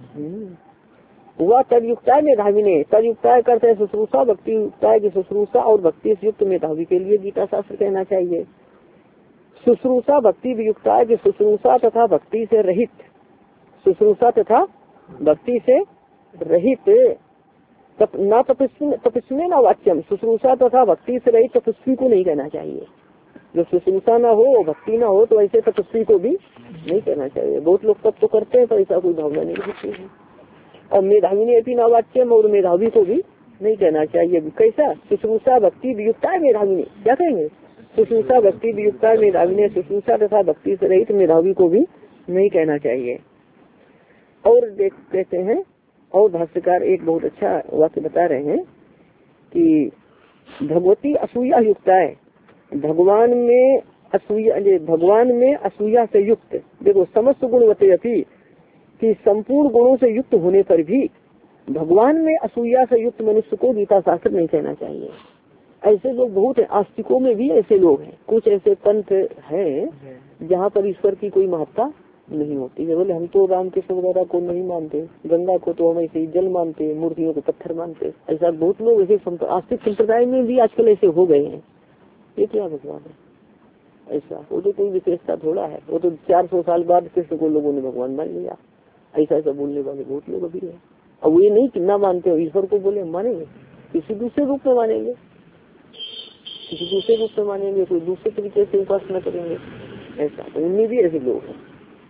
वह तद युक्ता है मेधावी ने, तद युक्ता करते हैं शुश्रूषा, भक्ति युक्ता है कि शुश्रूषा और भक्ति से युक्त मेधावी के लिए गीता शास्त्र कहना चाहिए। शुश्रूषा भक्ति वियुक्ता है कि शुश्रूषा तथा भक्ति से रहित, शुश्रूषा तथा भक्ति से रहित तप, ना तपस्वी, तपस्वी ना वाच्यम, शुश्रूषा तथा भक्ति से रहित तपस्वी को नहीं कहना चाहिए। जब शुश्रूषा ना हो, भक्ति ना हो, तो ऐसे तपस्वी को भी नहीं कहना चाहिए। बहुत लोग तप तो करते हैं पर ऐसा कोई भावना नहीं होती है। और मेधावी ने अपनी नावाच्यम, और मेधावी को भी नहीं कहना चाहिए। कैसा? शुश्रूषा भक्ति वियुक्ता है मेधावी ने, क्या कहेंगे? शुश्रूषा भक्ति वियुक्ता है मेधावी ने, शुश्रूषा तथा भक्ति से रहित मेधावी को भी नहीं कहना चाहिए। और देख कहते हैं, और भाष्यकार एक बहुत अच्छा वाक्य बता रहे हैं कि भगवती असूया युक्ता है, भगवान में असूया, भगवान में असूया से युक्त। देखो समस्त गुणवते अपी, कि संपूर्ण गुणों से युक्त होने पर भी भगवान में असूया से युक्त मनुष्य को गीता शास्त्र नहीं कहना चाहिए। ऐसे लोग बहुत है, आस्तिकों में भी ऐसे लोग हैं। कुछ ऐसे पंथ हैं जहाँ पर ईश्वर की कोई महत्ता नहीं होती है। बोले हम तो रामकृष्ण वगैरह को नहीं मानते, गंगा को तो हम ऐसे ही जल मानते, मूर्तियों को पत्थर मानते। ऐसा बहुत लोग ऐसे आस्तिक संप्रदाय में भी आजकल ऐसे हो गए हैं। ये क्या भगवान है? ऐसा वो तो कोई विशेषता थोड़ा है। वो तो चार सौ साल बाद कृष्ण को लोगों ने भगवान मान लिया। ऐसा ऐसा बोलने वाले बहुत लोग अभी है। और वो ये नहीं कितना मानते हो, ईश्वर को बोले मानेंगे, किसी दूसरे रूप में मानेंगे, किसी दूसरे रूप में मानेंगे, कोई दूसरे तरीके से उपासना करेंगे। ऐसा तो उनमें भी ऐसे लोग हैं।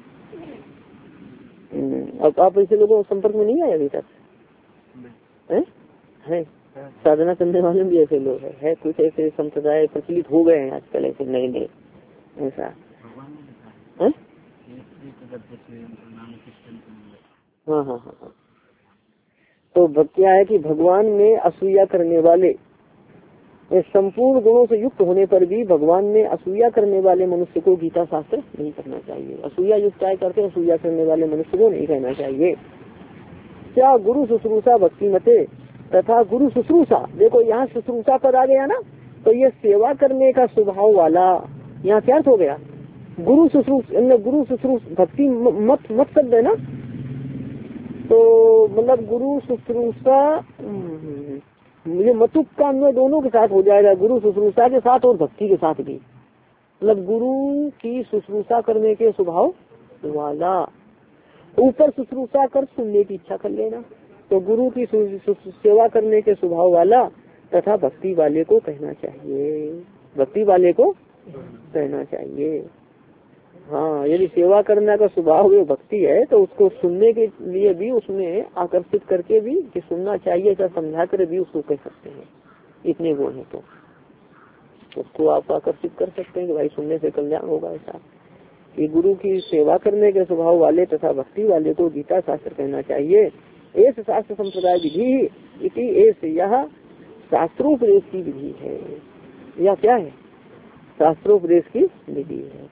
अब आप ऐसे लोगों के संपर्क में नहीं आए अभी तक? है? है साधना करने वाले भी ऐसे लोग हैं। है कुछ ऐसे संप्रदाय प्रचलित हो गए हैं आजकल, ऐसे नए नए। ऐसा है? हाँ हाँ हाँ हाँ। तो क्या है कि भगवान में असूया करने वाले, संपूर्ण गुणों से युक्त होने पर भी भगवान में असूया करने वाले मनुष्य को गीता शास्त्र नहीं करना चाहिए। असूया युक्त क्या करते, असूया करने वाले मनुष्य को नहीं कहना चाहिए। क्या गुरु शुश्रूषा भक्ति मते तथा गुरु शुश्रूषा, देखो यहाँ शुश्रूषा पद आ गया ना, तो ये सेवा करने का स्वभाव वाला, यहाँ क्या अर्थ हो गया? गुरु शुश्रूष, गुरु शुश्रूष भक्ति मत मत शब्द है ना, तो मतलब गुरु शुश्रूषा, ये मतुक का अन्वय दोनों के साथ हो जाएगा, गुरु शुश्रूषा के साथ और भक्ति के साथ भी। मतलब गुरु की शुश्रूषा करने के स्वभाव वाला, ऊपर शुश्रूषा कर सुनने की इच्छा कर लेना, तो गुरु की सेवा करने के स्वभाव वाला तथा भक्ति वाले को कहना चाहिए, भक्ति वाले को कहना चाहिए। हाँ, यदि सेवा करने का स्वभाव में भक्ति है तो उसको सुनने के लिए भी उसमें आकर्षित करके भी कि सुनना चाहिए, ऐसा समझा कर भी उसको कह सकते हैं। इतने गुण है तो उसको आप आकर्षित कर सकते हैं कि भाई सुनने से कल्याण होगा। ऐसा कि गुरु की सेवा करने के स्वभाव वाले तथा भक्ति वाले को गीता शास्त्र कहना चाहिए। एस शास्त्र संप्रदाय विधि इति, एस यह शास्त्रोपदेश की विधि है। यह क्या है? शास्त्रोपदेश की विधि है।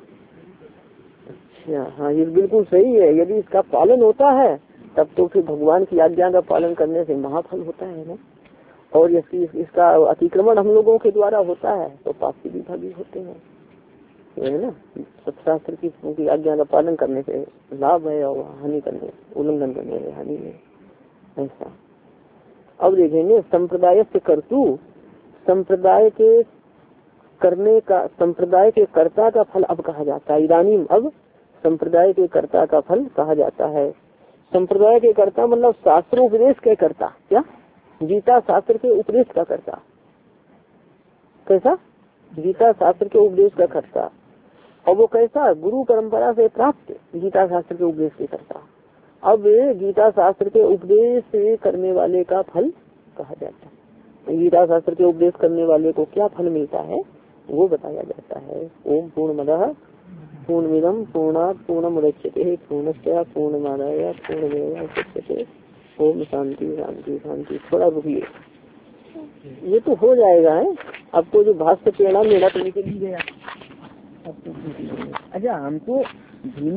अच्छा, हाँ, ये बिल्कुल सही है। यदि इसका पालन होता है तब तो फिर भगवान की आज्ञा का पालन करने से महाफल होता है ना। और यदि इसका अतिक्रमण हम लोगों के द्वारा होता है तो पाप की विभागी होते हैं, है ना। सत्शास्त्र की, की आज्ञा का पालन करने से लाभ है और हानि करने, उल्लंघन करने से हानि है। ऐसा अब देखेंगे संप्रदाय से कर्तु, संप्रदाय के करने का, संप्रदाय के कर्ता का फल अब कहा जाता है। इदानीम अब संप्रदाय के कर्ता का फल कहा जाता है। संप्रदाय के कर्ता मतलब शास्त्रोपदेश के कर्ता, क्या गीता शास्त्र के उपदेश का कर्ता। कैसा? गीता शास्त्र के उपदेश का कर्ता। और वो कैसा? गुरु परंपरा से प्राप्त गीता शास्त्र के उपदेश के कर्ता। अब गीता शास्त्र के उपदेश करने वाले का फल कहा जाता है। गीता शास्त्र के उपदेश करने वाले को क्या फल मिलता है वो बताया जाता है। ओम पूर्णमदः पूर्णमिदं पूर्णात् पूर्णमुदच्यते पूर्णस्य पूर्णमादाय पूर्णमेवावशिष्यते। ओम शांति शांति शांति। थोड़ा रुकिए, ये तो हो जाएगा है। अब तो जो भाष्य परिणाम मेरा तो निकल ही गया। अच्छा, हमको